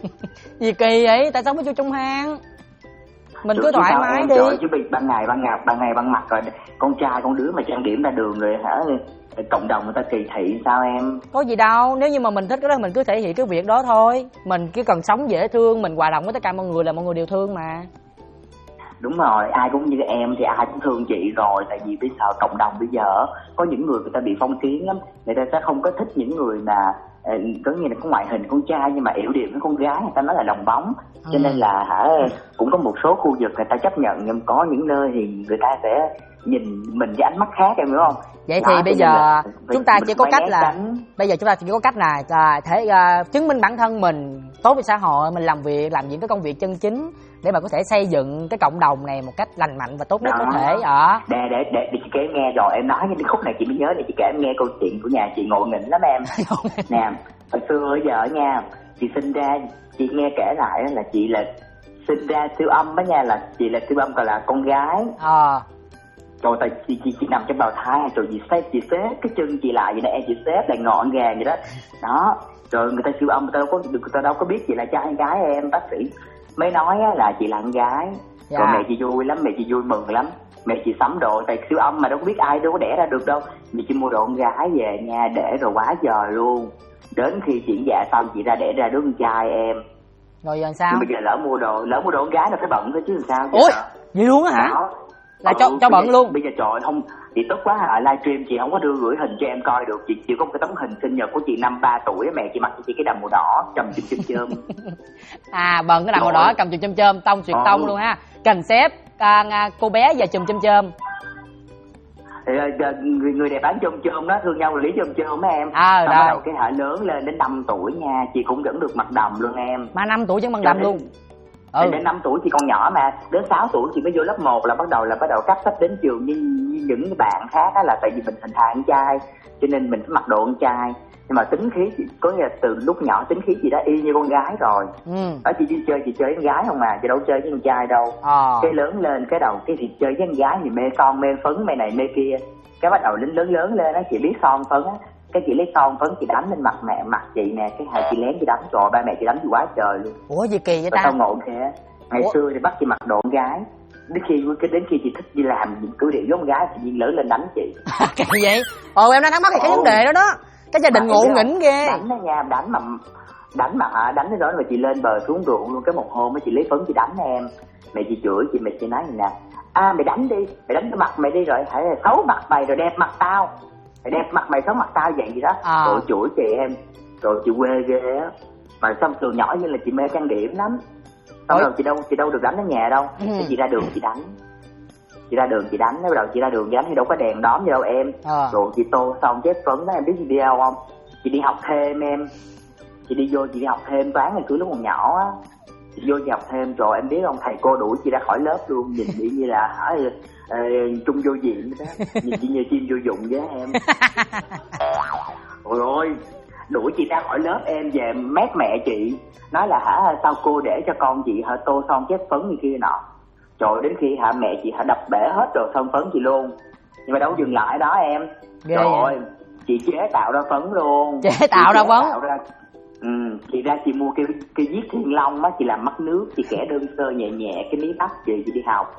Gì kỳ vậy? Tại sao mới chui trong hang? Mình cứ thoải mái đi. Chứ ban ngày ban mặt rồi con trai con đứa mà trang điểm ra đường rồi cộng đồng người ta kỳ thị sao em? Có gì đâu, nếu như mà mình thích cái đó mình cứ thể hiện cái việc đó thôi. Mình cứ cần sống dễ thương, mình hòa đồng với tất cả mọi người là mọi người đều thương mà. Đúng rồi, ai cũng như em thì ai cũng thương chị rồi. Tại vì bây giờ cộng đồng bây giờ có những người ta bị phong kiến lắm. Người ta sẽ không có thích những người mà có nghĩa là có ngoại hình con trai nhưng mà yểu điệu với con gái, người ta nói là đồng bóng. Cho nên là cũng có một số khu vực người ta chấp nhận, nhưng có những nơi thì người ta sẽ nhìn mình với ánh mắt khác, em hiểu không? Vậy thì bây giờ chúng ta chỉ có cách là chứng minh bản thân mình tốt với xã hội, mình làm những cái công việc chân chính để mà có thể xây dựng cái cộng đồng này một cách lành mạnh và tốt nhất có thể. Để chị kể nghe rồi, em nói những khúc này chị mới nhớ, để chị kể em nghe câu chuyện của nhà chị ngộ nghĩnh lắm em. Nè, hồi xưa giờ nha, chị sinh ra, chị nghe kể lại là chị là sinh ra siêu âm đó nha, là chị là siêu âm còn là con gái. Rồi tại chị nằm trong bào thai, rồi chị xếp cái chân chị lại vậy nè em, chị xếp lại ngọn gàng vậy đó. Đó, rồi người ta siêu âm người ta đâu có biết chị là trai hay gái em, bác sĩ mới nói là chị là con gái. Rồi mẹ chị vui lắm, mẹ chị vui mừng lắm. Mẹ chị sắm đồ, tại siêu âm mà đâu có biết ai đâu có đẻ ra được đâu. Mẹ chị mua đồ con gái về nha, để rồi quá giờ luôn. Đến khi chuyển dạ xong chị ra đẻ ra đứa con trai em. Rồi giờ sao? Nhưng bây giờ lỡ mua đồ con gái là phải bận thôi chứ làm sao. Ôi, vậy luôn á hả? Đó. Là cho bận luôn. Bây giờ trời không, chị tức quá hả, livestream chị không có đưa gửi hình cho em coi được. Chị chỉ có một cái tấm hình sinh nhật của chị năm 3 tuổi, mẹ chị mặc cho chị cái đầm màu đỏ cầm chùm. Bận cái đầm màu đỏ cầm chùm tông xuyệt tông luôn ha. Cần xếp cô bé và chùm. Người đẹp bán chôm đó, thương nhau là lý chôm á em. Xong bắt đầu cái hệ lớn lên đến 5 tuổi nha, chị cũng vẫn được mặc đầm luôn em. Mà 5 tuổi vẫn mặc đầm luôn. Đến 5 tuổi chị còn nhỏ mà, đến 6 tuổi chị mới vô lớp 1 là bắt đầu cắp sách đến trường như những bạn khác á, là tại vì mình hình hài con trai cho nên mình phải mặc đồ con trai. Nhưng mà tính khí chị, có nghĩa là từ lúc nhỏ tính khí chị đã y như con gái rồi. Ở chị đi chơi chị chơi với con gái không mà, chị đâu chơi với con trai đâu. Cái lớn lên cái đầu cái thì chơi với con gái thì mê son mê phấn mê này mê kia. Cái bắt đầu lớn lên á, chị biết son phấn á, cái chị lấy son phấn chị đánh lên mặt chị nè, cái hai chị lén chị đánh, rồi ba mẹ chị đánh chị quá trời luôn. Ủa gì kỳ vậy ta? Sao ngộ thế? Ngày xưa thì bắt chị mặc đồ con gái, đến khi chị thích đi làm những cứ điệu giống con gái, chị lớn lên đánh chị. Kỳ vậy? Em đang thắc mắc cái vấn đề đó. Cái gia đình ngộ nghĩnh ghê. Đánh đó nha, đánh đến đó mà chị lên bờ xuống ruộng luôn. Cái một hôm chị lấy phấn chị đánh em, mẹ chị chửi mẹ chị nói gì nè, mày đánh đi, mày đánh cái mặt mày đi, rồi hãy xấu mặt mày rồi đẹp mặt tao, đẹp mặt mày xấu mặt tao vậy gì đó. Rồi chửi chị em, rồi chị quê ghê á. Mà xong từ nhỏ như là chị mê trang điểm lắm. Xong rồi chị đâu được đánh ở nhà đâu. Chị ra đường chị đánh. chị ra đường chị đánh, bắt đầu chị ra đường chị đánh thì đâu có đèn đóm gì đâu em. Rồi chị tô xong chép phấn đó, em biết chị đi đâu không? Chị đi học thêm em. Chị đi vô chị đi học thêm toán ngày cứ lúc còn nhỏ á. Chị vô chị học thêm rồi em biết không, thầy cô đuổi chị ra khỏi lớp luôn, nhìn chị như là trung vô diện đó, nhìn chị như chim vô dụng với em. Rồi đuổi chị ra khỏi lớp em, về mét mẹ chị nói là sao cô để cho con chị tô son chép phấn như kia nọ. Trời, đến khi mẹ chị đập bể hết rồi son phấn chị luôn, nhưng mà đâu dừng lại đó em. Ghê rồi vậy? Chị chế tạo ra phấn luôn. Chế tạo ra phấn. Chị ra chị mua cái viết thiên long á, chị làm mắt nước, chị kẻ đơn sơ nhẹ nhẹ cái mí mắt chị đi học.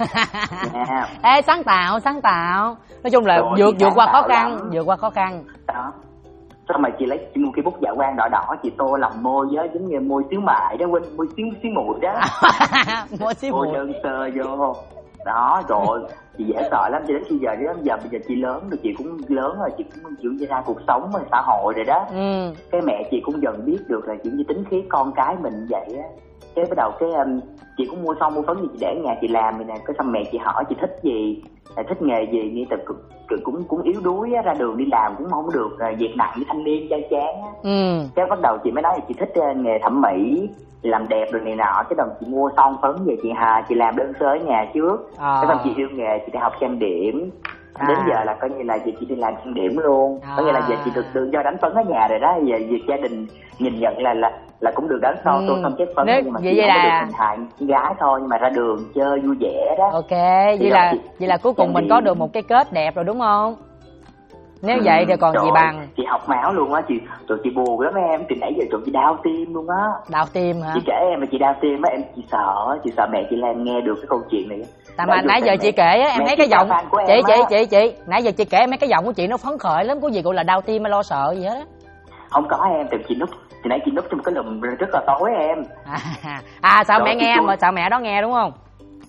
Ê, sáng tạo. Nói chung là rồi, vượt qua khó khăn, vượt qua khó khăn. Đó. Xong rồi chị mua cái bút dạ quang đỏ đỏ, chị tô lòng môi với giống như môi xíu mại đó, quên môi xíu mụi đó. Môi xíu mụi. Môi đơn sơ vô. Đó rồi, chị dễ sợ lắm, cho đến khi giờ bây giờ chị lớn rồi, chị cũng lớn rồi, chị cũng chịu ra cuộc sống xã hội rồi đó. Cái mẹ chị cũng dần biết được là kiểu như tính khí con cái mình vậy á. Cái bắt đầu chị cũng mua phấn gì chị để ở nhà chị làm vậy nè. Cái xong mẹ chị hỏi chị thích gì, thích nghề gì, như từ cũng yếu đuối á, ra đường đi làm cũng không được việc nặng với thanh niên chán chán á. Cái bắt đầu chị mới nói là chị thích nghề thẩm mỹ, làm đẹp rồi này nọ. Cái đồng chị mua son phấn về chị làm đơn sơ ở nhà trước. Cái xong chị yêu nghề, chị đi học trang điểm. Đến giờ là coi như là chị đi làm trang điểm luôn. Có nghĩa là giờ chị được do đánh phấn ở nhà rồi đó. Giờ việc gia đình nhìn nhận là cũng được đánh son tô son chép phấn. Nhưng mà chị không có được hình hài gái thôi, nhưng mà ra đường chơi vui vẻ đó. Ok, vậy là cuối cùng mình có được một cái kết đẹp rồi đúng không? Nếu vậy thì còn gì bằng. Chị học máu luôn á, chị buồn lắm em, từ nãy giờ chị đau tim luôn á. Đau tim hả? Chị kể em mà chị đau tim á, chị sợ mẹ chị Lan nghe được cái câu chuyện này. Tại mà nãy giờ chị kể á, em thấy cái giọng chị nãy giờ chị kể mấy cái giọng của chị nó phấn khởi lắm, có gì gọi là đau tim hay lo sợ gì hết á. Không có em, từ chị nãy chị núp trong cái lùm rất là tối em. Sợ mẹ nghe mà sợ mẹ đó nghe đúng không?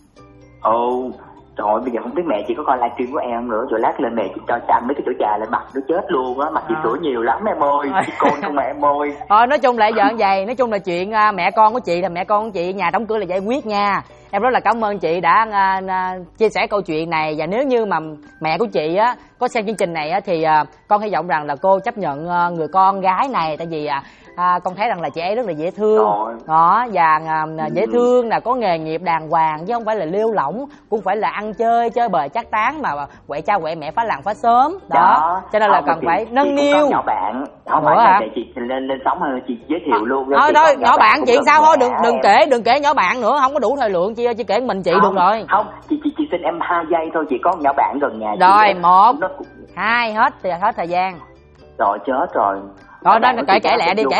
Trời ơi, bây giờ không biết mẹ chị có coi livestream của em nữa, rồi lát lên mẹ chị cho chanh mấy cái chỗ trà lên mặt nó chết luôn á, mặt chị sữa nhiều lắm em ơi, chị con không mẹ em ơi. Thôi nói chung là giờ vậy, nói chung là chuyện mẹ con của chị là mẹ con của chị, nhà đóng cửa là giải quyết nha. Em rất là cảm ơn chị đã chia sẻ câu chuyện này, và nếu như mà mẹ của chị á có xem chương trình này á thì con hy vọng rằng là cô chấp nhận người con gái này, tại vì con thấy rằng là chị ấy rất là dễ thương đó, và dễ thương, là có nghề nghiệp đàng hoàng chứ không phải là lêu lỏng, cũng phải là ăn chơi bời chắc tán mà quậy cha quậy mẹ phá làng phá xóm đó. Cho nên là cần phải nâng niu. Có nhỏ bạn không phải là chị lên sóng hơn, chị giới thiệu luôn. Thôi nhỏ bạn chị sao thôi, đừng kể nhỏ bạn nữa, không có đủ thời lượng, chị ơi, chỉ kể mình chị được rồi. Không, chị xin em 2 giây thôi, chị có nhỏ bạn gần nhà rồi chị. 1 2 hết thời gian. Rồi chết rồi. Rồi đó, kể lẹ đi.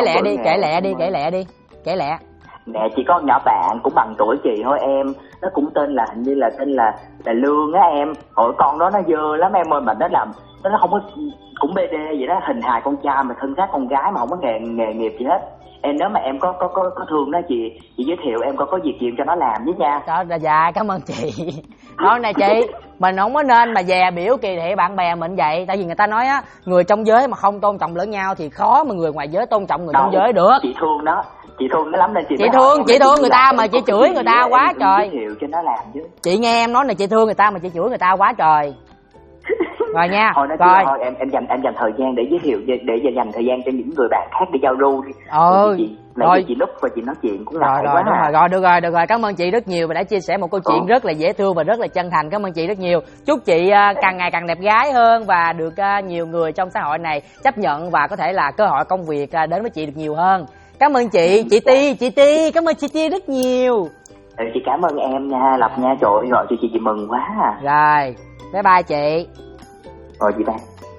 Mẹ chị có nhỏ bạn cũng bằng tuổi chị thôi em, nó cũng tên là hình như là Lương á em. Hồi con đó nó dơ lắm em ơi, mà nó không có, cũng BD vậy đó, hình hài con trai mà thân xác con gái mà không có nghề nghiệp gì hết. Em nếu mà em có thương đó chị giới thiệu em có việc gì cho nó làm với nha. Đó là dạ, cảm ơn chị. Đó này chị, mình không có nên mà dè biểu kỳ thị bạn bè mình vậy, tại vì người ta nói á, người trong giới mà không tôn trọng lẫn nhau thì khó mà người ngoài giới tôn trọng người trong giới được. Chị thương nó lắm nên chị thương người ta mà chị chửi người ta quá trời. Giới thiệu cho nó làm chứ. Chị nghe em nói này, chị thương người ta mà chị chửi người ta quá trời. Rồi nha. Thôi em dành thời gian để giới thiệu, để dành thời gian cho những người bạn khác để giao lưu đi. Rồi chị Núp và chị nói chuyện cũng ngại quá. Rồi được rồi, cảm ơn chị rất nhiều và đã chia sẻ một câu chuyện rất là dễ thương và rất là chân thành. Cảm ơn chị rất nhiều. Chúc chị càng ngày càng đẹp gái hơn và được nhiều người trong xã hội này chấp nhận, và có thể là cơ hội công việc đến với chị được nhiều hơn. Cảm ơn chị Ti, cảm ơn chị Ti rất nhiều. Chị cảm ơn em nha, Lộc nha, trời ơi, gọi cho chị mừng quá. Rồi, bye bye chị. Rồi chị ta.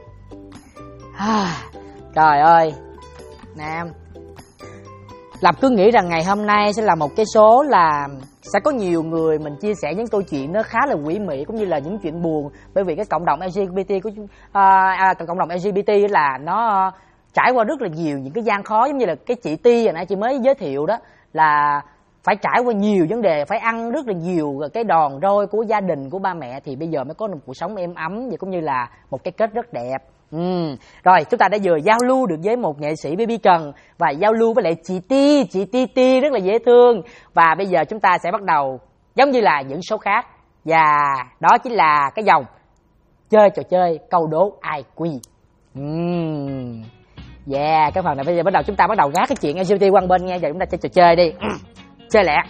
Trời ơi Nam, Lập cứ nghĩ rằng ngày hôm nay sẽ là một cái số là sẽ có nhiều người mình chia sẻ những câu chuyện nó khá là quỷ mị cũng như là những chuyện buồn, bởi vì cái cộng đồng LGBT của cộng đồng LGBT là nó trải qua rất là nhiều những cái gian khó, giống như là cái chị Ti hồi nãy chị mới giới thiệu đó, là phải trải qua nhiều vấn đề, phải ăn rất là nhiều cái đòn roi của gia đình, của ba mẹ thì bây giờ mới có một cuộc sống êm ấm và cũng như là một cái kết rất đẹp. Rồi chúng ta đã vừa giao lưu được với một nghệ sĩ Baby Trần và giao lưu với lại chị Ti rất là dễ thương, và bây giờ chúng ta sẽ bắt đầu giống như là những số khác Và đó chính là cái vòng chơi trò chơi câu đố IQ. Yeah, cái phần này bây giờ chúng ta bắt đầu gác cái chuyện LGBT qua bên nghe. Giờ chúng ta chơi trò chơi đi. Chơi lẹ.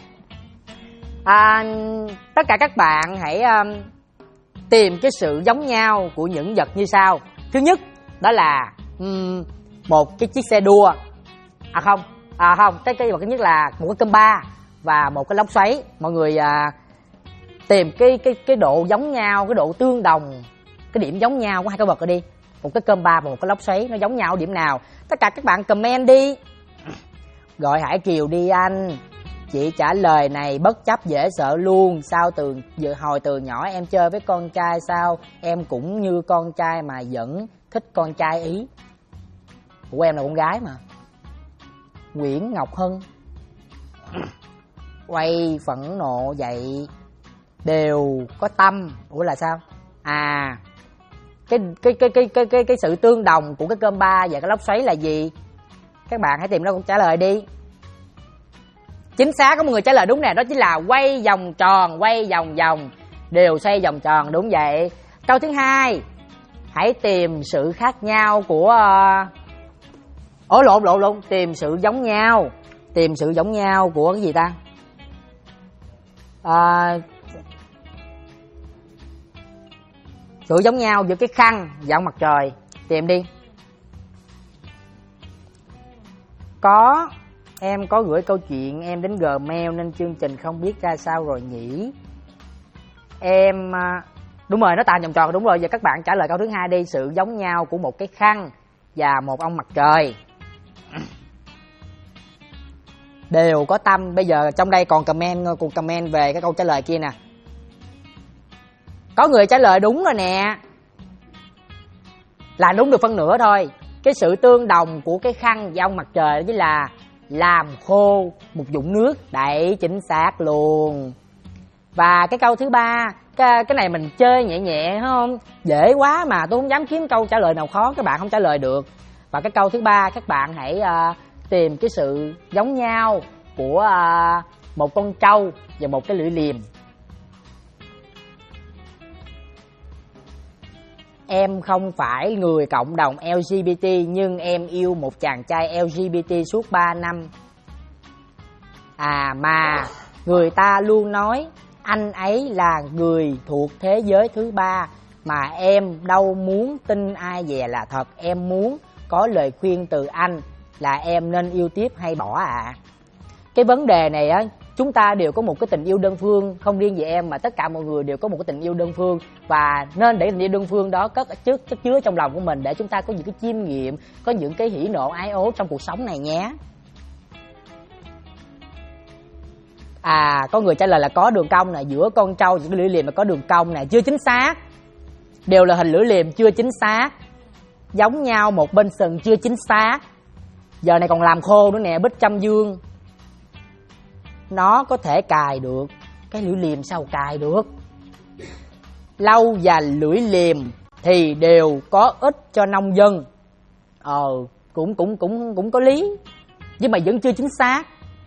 Tất cả các bạn hãy tìm cái sự giống nhau của những vật như sau. Thứ nhất đó là một cái chiếc xe đua. Không, cái vật thứ nhất là một cái cơm ba và một cái lốc xoáy. Mọi người tìm cái độ giống nhau, cái độ tương đồng, cái điểm giống nhau của hai cái vật ở đi. Một cái cơm ba và một cái lốc xoáy nó giống nhau ở điểm nào? Tất cả các bạn comment đi. Gọi Hải Kiều đi anh. Chị trả lời này bất chấp dễ sợ luôn. Sao hồi từ nhỏ em chơi với con trai sao em cũng như con trai mà vẫn thích con trai Ý. Của em là con gái mà. Nguyễn Ngọc Hân. Quay phẫn nộ vậy đều có tâm. Ủa là sao? Cái sự tương đồng của cái cơm ba và cái lốc xoáy là gì? Các bạn hãy tìm ra câu trả lời đi. Chính xác, có một người trả lời đúng nè, đó chính là quay vòng tròn, quay vòng vòng, đều xoay vòng tròn, đúng vậy. Câu thứ hai, hãy tìm sự khác nhau của lộn, tìm sự giống nhau. Tìm sự giống nhau của cái gì ta? Sự giống nhau giữa cái khăn và mặt trời. Tìm đi. Em có gửi câu chuyện em đến Gmail nên chương trình không biết ra sao rồi nhỉ. Em đúng rồi, nó tàn vòng tròn, đúng rồi. Giờ các bạn trả lời câu thứ hai đi. Sự giống nhau của một cái khăn và một ông mặt trời đều có tâm. Bây giờ trong đây còn comment về cái câu trả lời kia nè. Có người trả lời đúng rồi nè, là đúng được phân nửa thôi. Cái sự tương đồng của cái khăn và ông mặt trời đó là làm khô một vũng nước. Đấy, chính xác luôn. Và cái câu thứ ba, cái này mình chơi nhẹ nhẹ không? Dễ quá mà tôi không dám kiếm câu trả lời nào khó các bạn không trả lời được. Và cái câu thứ ba, các bạn hãy tìm cái sự giống nhau của một con trâu và một cái lưỡi liềm. Em không phải người cộng đồng LGBT nhưng em yêu một chàng trai LGBT suốt 3 năm. Mà người ta luôn nói anh ấy là người thuộc thế giới thứ ba, mà em đâu muốn tin ai về là thật. Em muốn có lời khuyên từ anh là em nên yêu tiếp hay bỏ ạ? Cái vấn đề này á, chúng ta đều có một cái tình yêu đơn phương, không riêng gì em mà tất cả mọi người đều có một cái tình yêu đơn phương, và nên để tình yêu đơn phương đó cất chứa trong lòng của mình để chúng ta có những cái chiêm nghiệm, có những cái hỉ nộ ái ố trong cuộc sống này nhé. Có người trả lời là có đường cong này, giữa con trâu và cái lưỡi liềm là có đường cong này. Chưa chính xác, đều là hình lưỡi liềm, chưa chính xác. Giống nhau một bên sừng, chưa chính xác. Giờ này còn làm khô nữa nè. Bích Trăm Dương, nó có thể cài được, cái lưỡi liềm sao cài được? Lau và lưỡi liềm thì đều có ích cho nông dân. Cũng có lý, nhưng mà vẫn chưa chính xác.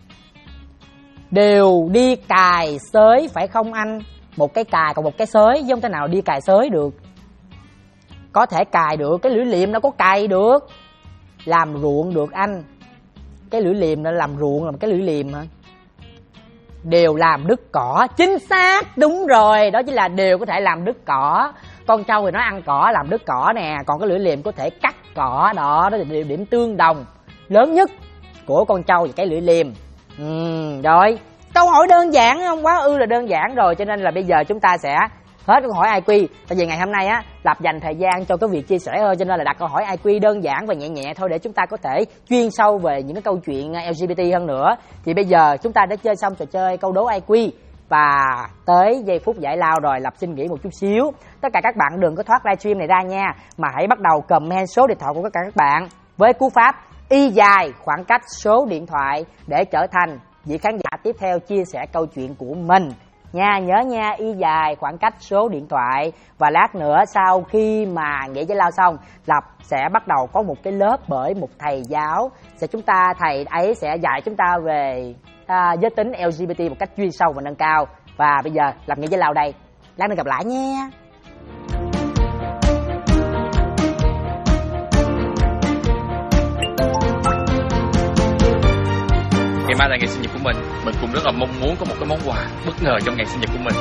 Đều đi cài xới phải không anh? Một cái cài còn một cái xới, chứ không thể nào đi cài xới được. Có thể cài được, cái lưỡi liềm nó có cài được. Làm ruộng được anh. Cái lưỡi liềm nó làm ruộng là một cái lưỡi liềm hả? Đều làm đứt cỏ. Chính xác, đúng rồi, đó chính là đều có thể làm đứt cỏ. Con trâu thì nó ăn cỏ, làm đứt cỏ nè. Còn cái lưỡi liềm có thể cắt cỏ. Đó là điểm tương đồng lớn nhất của con trâu và cái lưỡi liềm. Rồi, câu hỏi đơn giản không? Quá ư là đơn giản rồi. Cho nên là bây giờ chúng ta sẽ hết câu hỏi IQ. Tại vì ngày hôm nay á, Lập dành thời gian cho cái việc chia sẻ hơn, cho nên là đặt câu hỏi IQ đơn giản và nhẹ nhẹ thôi, để chúng ta có thể chuyên sâu về những cái câu chuyện LGBT hơn nữa. Thì bây giờ chúng ta đã chơi xong trò chơi câu đố IQ và tới giây phút giải lao rồi. Lập xin nghỉ một chút xíu. Tất cả các bạn đừng có thoát livestream này ra nha, mà hãy bắt đầu comment số điện thoại của tất cả các bạn với cú pháp y dài khoảng cách số điện thoại để trở thành vị khán giả tiếp theo chia sẻ câu chuyện của mình nha. Nhớ nha, y dài khoảng cách số điện thoại. Và lát nữa sau khi mà nghỉ giải lao xong, Lập sẽ bắt đầu có một cái lớp bởi một thầy giáo. Thầy ấy sẽ dạy chúng ta về giới tính LGBT một cách chuyên sâu và nâng cao. Và bây giờ Lập nghỉ giải lao đây. Lan được gặp lại nha. Ngày mai là ngày sinh nhật của mình cũng rất là mong muốn có một cái món quà bất ngờ trong ngày sinh nhật của mình.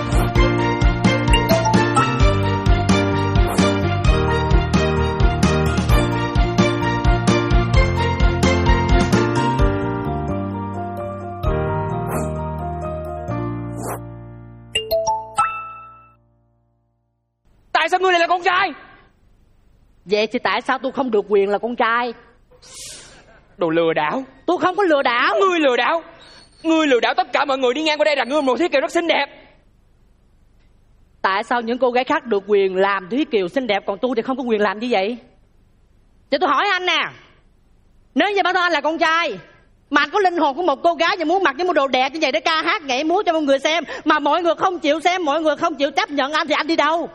Tại sao ngươi lại là con trai? Vậy thì tại sao tôi không được quyền là con trai? Đồ lừa đảo. Tôi không có lừa đảo. Ngươi lừa đảo. Ngươi lừa đảo tất cả mọi người đi ngang qua đây rằng ngươi một Thúy Kiều rất xinh đẹp. Tại sao những cô gái khác được quyền làm Thúy Kiều xinh đẹp, còn tôi thì không có quyền làm như vậy? Thì tôi hỏi anh nè, nếu như bản thân anh là con trai mà anh có linh hồn của một cô gái và muốn mặc những bộ đồ đẹp như vậy để ca hát nhảy múa cho mọi người xem, mà mọi người không chịu xem, mọi người không chịu chấp nhận anh, thì anh đi đâu?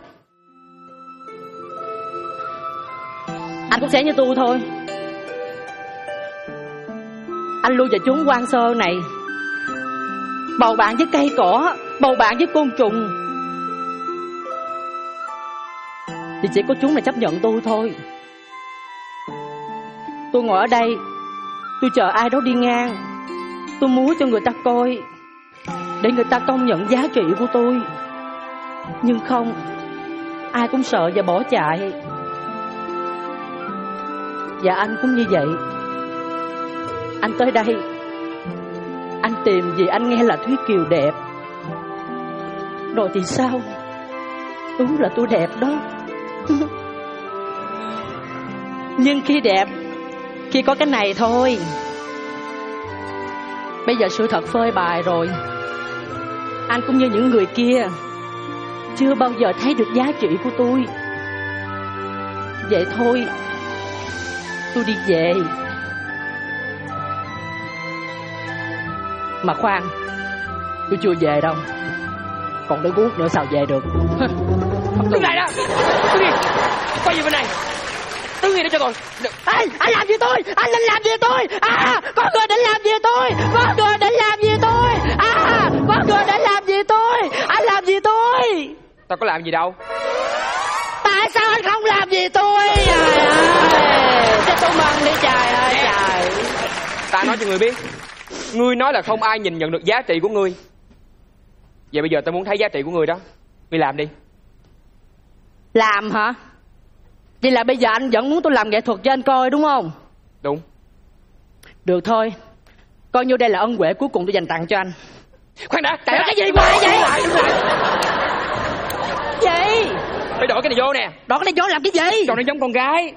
Anh cũng sẽ như tôi thôi. Anh lui vào chốn hoang sơ này, bầu bạn với cây cỏ, bầu bạn với côn trùng, thì chỉ có chúng này chấp nhận tôi thôi. Tôi ngồi ở đây, tôi chờ ai đó đi ngang, tôi múa cho người ta coi, để người ta công nhận giá trị của tôi. Nhưng không, ai cũng sợ và bỏ chạy. Và anh cũng như vậy. Anh tới đây, anh tìm vì anh nghe là Thúy Kiều đẹp. Rồi thì sao? Đúng là tôi đẹp đó. Nhưng khi đẹp, khi có cái này thôi. Bây giờ sự thật phơi bày rồi. Anh cũng như những người kia, chưa bao giờ thấy được giá trị của tôi. Vậy thôi, tôi đi về. Mà khoan, tôi chưa về đâu. Còn đôi guốc nữa sao về được? Đứng lại đó. Đứng đi. Quay về bên này. Đứng đi đó cho tôi. Anh làm gì tôi? Anh định làm gì tôi? Có người định làm gì tôi? Có người định làm gì tôi? Có người định làm gì tôi? Anh làm gì tôi? Tao có làm gì đâu. Tại sao anh không làm gì tôi? Trời ơi, cho tôi mừng đi, trời ơi trời. Ta nói cho người biết, ngươi nói là không ai nhìn nhận được giá trị của ngươi. Vậy bây giờ tao muốn thấy giá trị của ngươi đó. Ngươi làm đi. Làm hả? Vậy là bây giờ anh vẫn muốn tôi làm nghệ thuật cho anh coi đúng không? Đúng. Được thôi, coi như đây là ân huệ cuối cùng tôi dành tặng cho anh. Khoan đã. Tại cái gì hoài vậy? Gì? Phải đổi cái này vô nè. Đổi cái này vô làm cái gì? Cho nó giống con gái.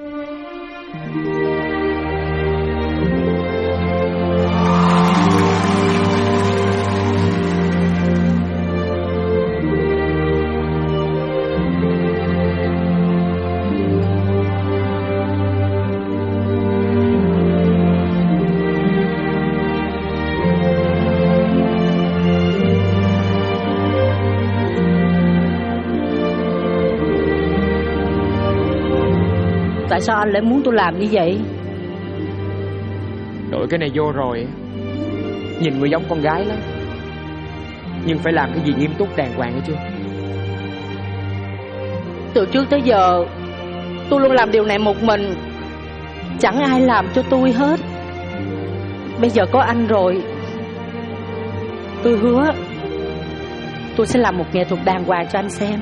Tại sao anh lại muốn tôi làm như vậy? Đổi cái này vô rồi, nhìn người giống con gái lắm. Nhưng phải làm cái gì nghiêm túc đàng hoàng hay chưa? Từ trước tới giờ tôi luôn làm điều này một mình, chẳng ai làm cho tôi hết. Bây giờ có anh rồi, tôi hứa tôi sẽ làm một nghệ thuật đàng hoàng cho anh xem.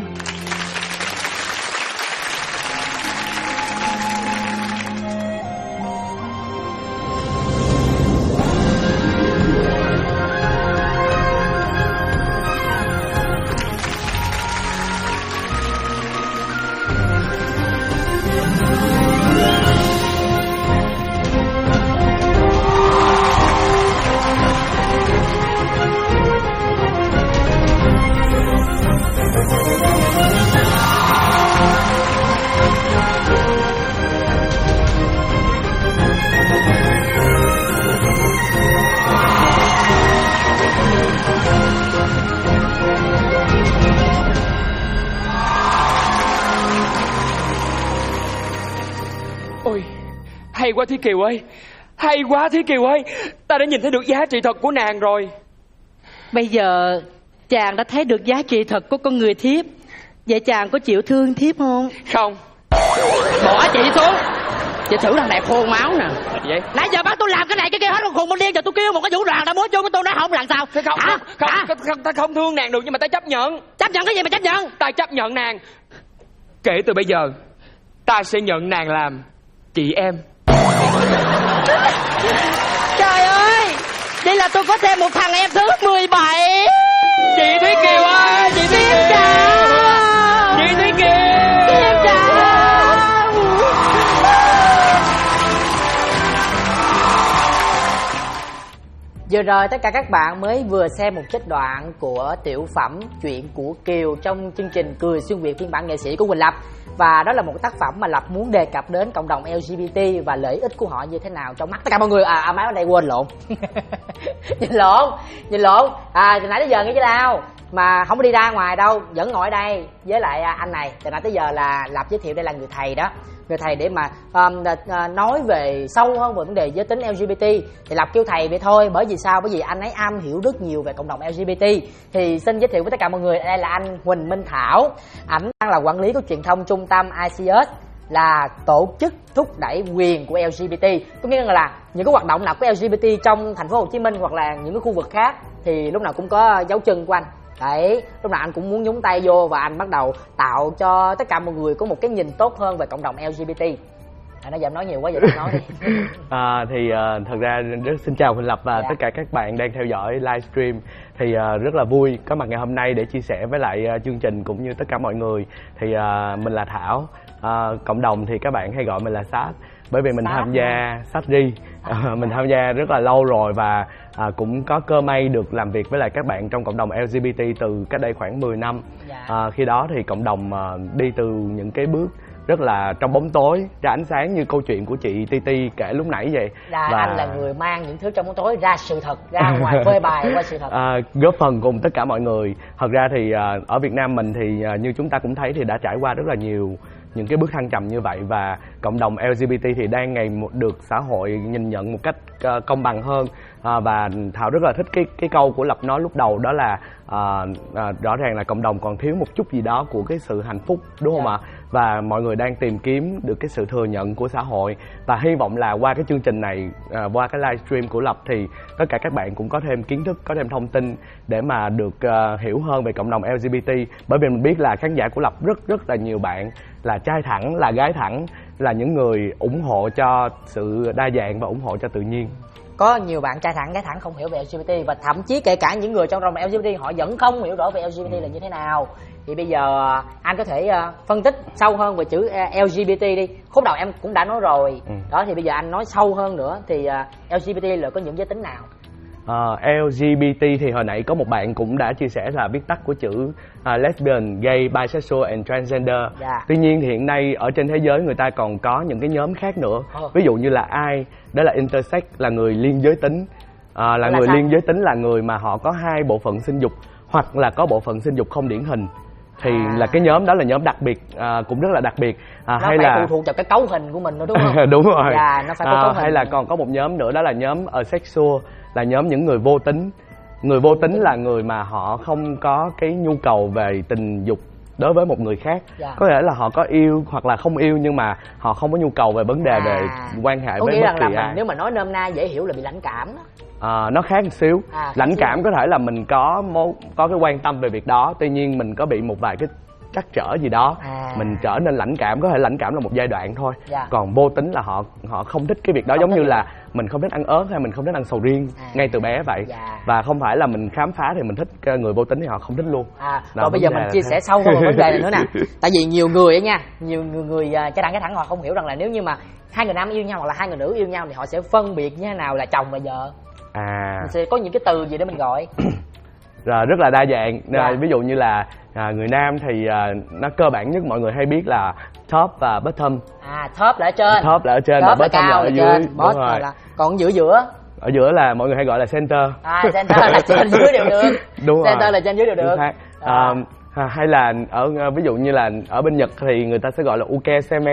Ôi, hay quá Thúy Kiều ơi. Hay quá Thúy Kiều ơi. Ta đã nhìn thấy được giá trị thật của nàng rồi. Bây giờ chàng đã thấy được giá trị thật của con người thiếp. Vậy chàng có chịu thương thiếp không? Không. Bỏ chị xuống. Chị thử thằng này khôn máu nè. Vậy? Nãy giờ bắt tôi làm cái này cái kia hết con khùng con điên. Giờ tôi kêu một cái vũ đoàn đã muốn chung với tôi nói không làm sao? Ta không thương nàng được, nhưng mà ta chấp nhận. Chấp nhận cái gì mà chấp nhận? Ta chấp nhận nàng. Kể từ bây giờ ta sẽ nhận nàng làm chị em. Trời ơi, đây là tôi có thêm một thằng em thứ 17. Chị Thúy Kiều ơi, chị Thúy Kiều. Chị Thúy Kiều. Em chào. Vừa rồi tất cả các bạn mới vừa xem một trích đoạn của tiểu phẩm Chuyện của Kiều trong chương trình Cười Xuyên Việt phiên bản nghệ sĩ của Quỳnh Lập. Và đó là một tác phẩm mà Lập muốn đề cập đến cộng đồng LGBT và lợi ích của họ như thế nào trong mắt tất cả mọi người. Má ở đây quên lộn. Nhìn lộn. Từ nãy tới giờ nghĩ chứ nào mà không có đi ra ngoài đâu, vẫn ngồi ở đây với lại anh này. Từ nãy tới giờ là Lập giới thiệu đây là người thầy đó, người thầy để mà nói về sâu hơn về vấn đề giới tính LGBT. Thì Lập kêu thầy vậy thôi, bởi vì sao? Bởi vì anh ấy am hiểu rất nhiều về cộng đồng LGBT. Thì xin giới thiệu với tất cả mọi người, đây là anh Huỳnh Minh Thảo. Ảnh đang là quản lý của truyền thông trung tâm ICS, là tổ chức thúc đẩy quyền của LGBT. Có nghĩa là những cái hoạt động nào của LGBT trong thành phố Hồ Chí Minh hoặc là những cái khu vực khác thì lúc nào cũng có dấu chân của anh. Đấy, lúc nào anh cũng muốn nhúng tay vô và anh bắt đầu tạo cho tất cả mọi người có một cái nhìn tốt hơn về cộng đồng LGBT. Nó giờ nói nhiều quá, giờ nói đi. Thật ra rất xin chào Huỳnh Lập và tất cả các bạn đang theo dõi livestream. Thì rất là vui có mặt ngày hôm nay để chia sẻ với lại chương trình cũng như tất cả mọi người. Thì mình là Thảo, cộng đồng thì các bạn hay gọi mình là Sát, bởi vì mình tham gia Sát-ri. Mình tham gia rất là lâu rồi và cũng có cơ may được làm việc với lại các bạn trong cộng đồng LGBT từ cách đây khoảng 10 năm. Khi đó thì cộng đồng đi từ những cái bước rất là trong bóng tối ra ánh sáng, như câu chuyện của chị Titi kể lúc nãy vậy. Và anh là người mang những thứ trong bóng tối ra sự thật, ra ngoài phơi bày qua sự thật. Góp phần cùng tất cả mọi người. Thật ra thì ở Việt Nam mình thì như chúng ta cũng thấy thì đã trải qua rất là nhiều những cái bước thăng trầm như vậy, và cộng đồng LGBT thì đang ngày một được xã hội nhìn nhận một cách công bằng hơn. Và Thảo rất là thích cái câu của Lập nói lúc đầu, đó là rõ ràng là cộng đồng còn thiếu một chút gì đó của cái sự hạnh phúc, đúng không ạ? Và mọi người đang tìm kiếm được cái sự thừa nhận của xã hội, và hy vọng là qua cái chương trình này, qua cái livestream của Lập thì tất cả các bạn cũng có thêm kiến thức, có thêm thông tin để mà được hiểu hơn về cộng đồng LGBT. Bởi vì mình biết là khán giả của Lập rất là nhiều bạn là trai thẳng, là gái thẳng, là những người ủng hộ cho sự đa dạng và ủng hộ cho tự nhiên. Có nhiều bạn trai thẳng, gái thẳng không hiểu về LGBT, và thậm chí kể cả những người trong cộng đồng LGBT họ vẫn không hiểu rõ về LGBT là như thế nào. Thì bây giờ anh có thể phân tích sâu hơn về chữ LGBT đi. Khúc đầu em cũng đã nói rồi. Đó, thì bây giờ anh nói sâu hơn nữa thì LGBT là có những giới tính nào? LGBT thì hồi nãy có một bạn cũng đã chia sẻ là viết tắt của chữ lesbian, gay, bisexual and transgender. Tuy nhiên thì hiện nay ở trên thế giới người ta còn có những cái nhóm khác nữa. Ví dụ như là I, đó là intersex, là người liên giới tính. Là người liên giới tính là người mà họ có hai bộ phận sinh dục hoặc là có bộ phận sinh dục không điển hình. Thì là cái nhóm đó là nhóm đặc biệt, cũng rất là đặc biệt. Nó phải phụ thuộc vào cái cấu hình của mình nữa, đúng không? Đúng rồi. Nó phải có cấu hình. Hay là còn có một nhóm nữa, đó là nhóm asexual, là nhóm những người vô tính. Người vô tính là người mà họ không có cái nhu cầu về tình dục đối với một người khác. Có thể là họ có yêu hoặc là không yêu, nhưng mà họ không có nhu cầu về vấn đề về quan hệ với bất kỳ ai. Nếu mà nói nôm na dễ hiểu là bị lãnh cảm đó. Nó khác một xíu. Lãnh cảm có thể là mình có cái quan tâm về việc đó, tuy nhiên mình có bị một vài cái trắc trở gì đó, mình trở nên lãnh cảm. Có thể lãnh cảm là một giai đoạn thôi. Còn vô tính là họ không thích cái việc đó, giống như là mình không thích ăn ớt hay mình không thích ăn sầu riêng ngay từ bé vậy. Và không phải là mình khám phá thì mình thích người vô tính thì họ không thích luôn. Rồi bây giờ mình chia sẻ sâu hơn một vấn đề này nữa nè. Tại vì nhiều người ấy nha, nhiều người cái thẳng họ không hiểu rằng là nếu như mà hai người nam yêu nhau hoặc là hai người nữ yêu nhau thì họ sẽ phân biệt như thế nào là chồng và vợ. Mình sẽ có những cái từ gì để mình gọi. Rồi rất là đa dạng. Ví dụ như là người nam thì nó cơ bản nhất mọi người hay biết là top và bottom. Top là ở trên. Top là ở trên và bottom là ở dưới. Đúng rồi. Còn giữa. Ở giữa là mọi người hay gọi là center. Center là trên dưới đều được. Đúng rồi. Center là trên dưới đều được. Hay là ví dụ như là ở bên Nhật thì người ta sẽ gọi là ukeseme.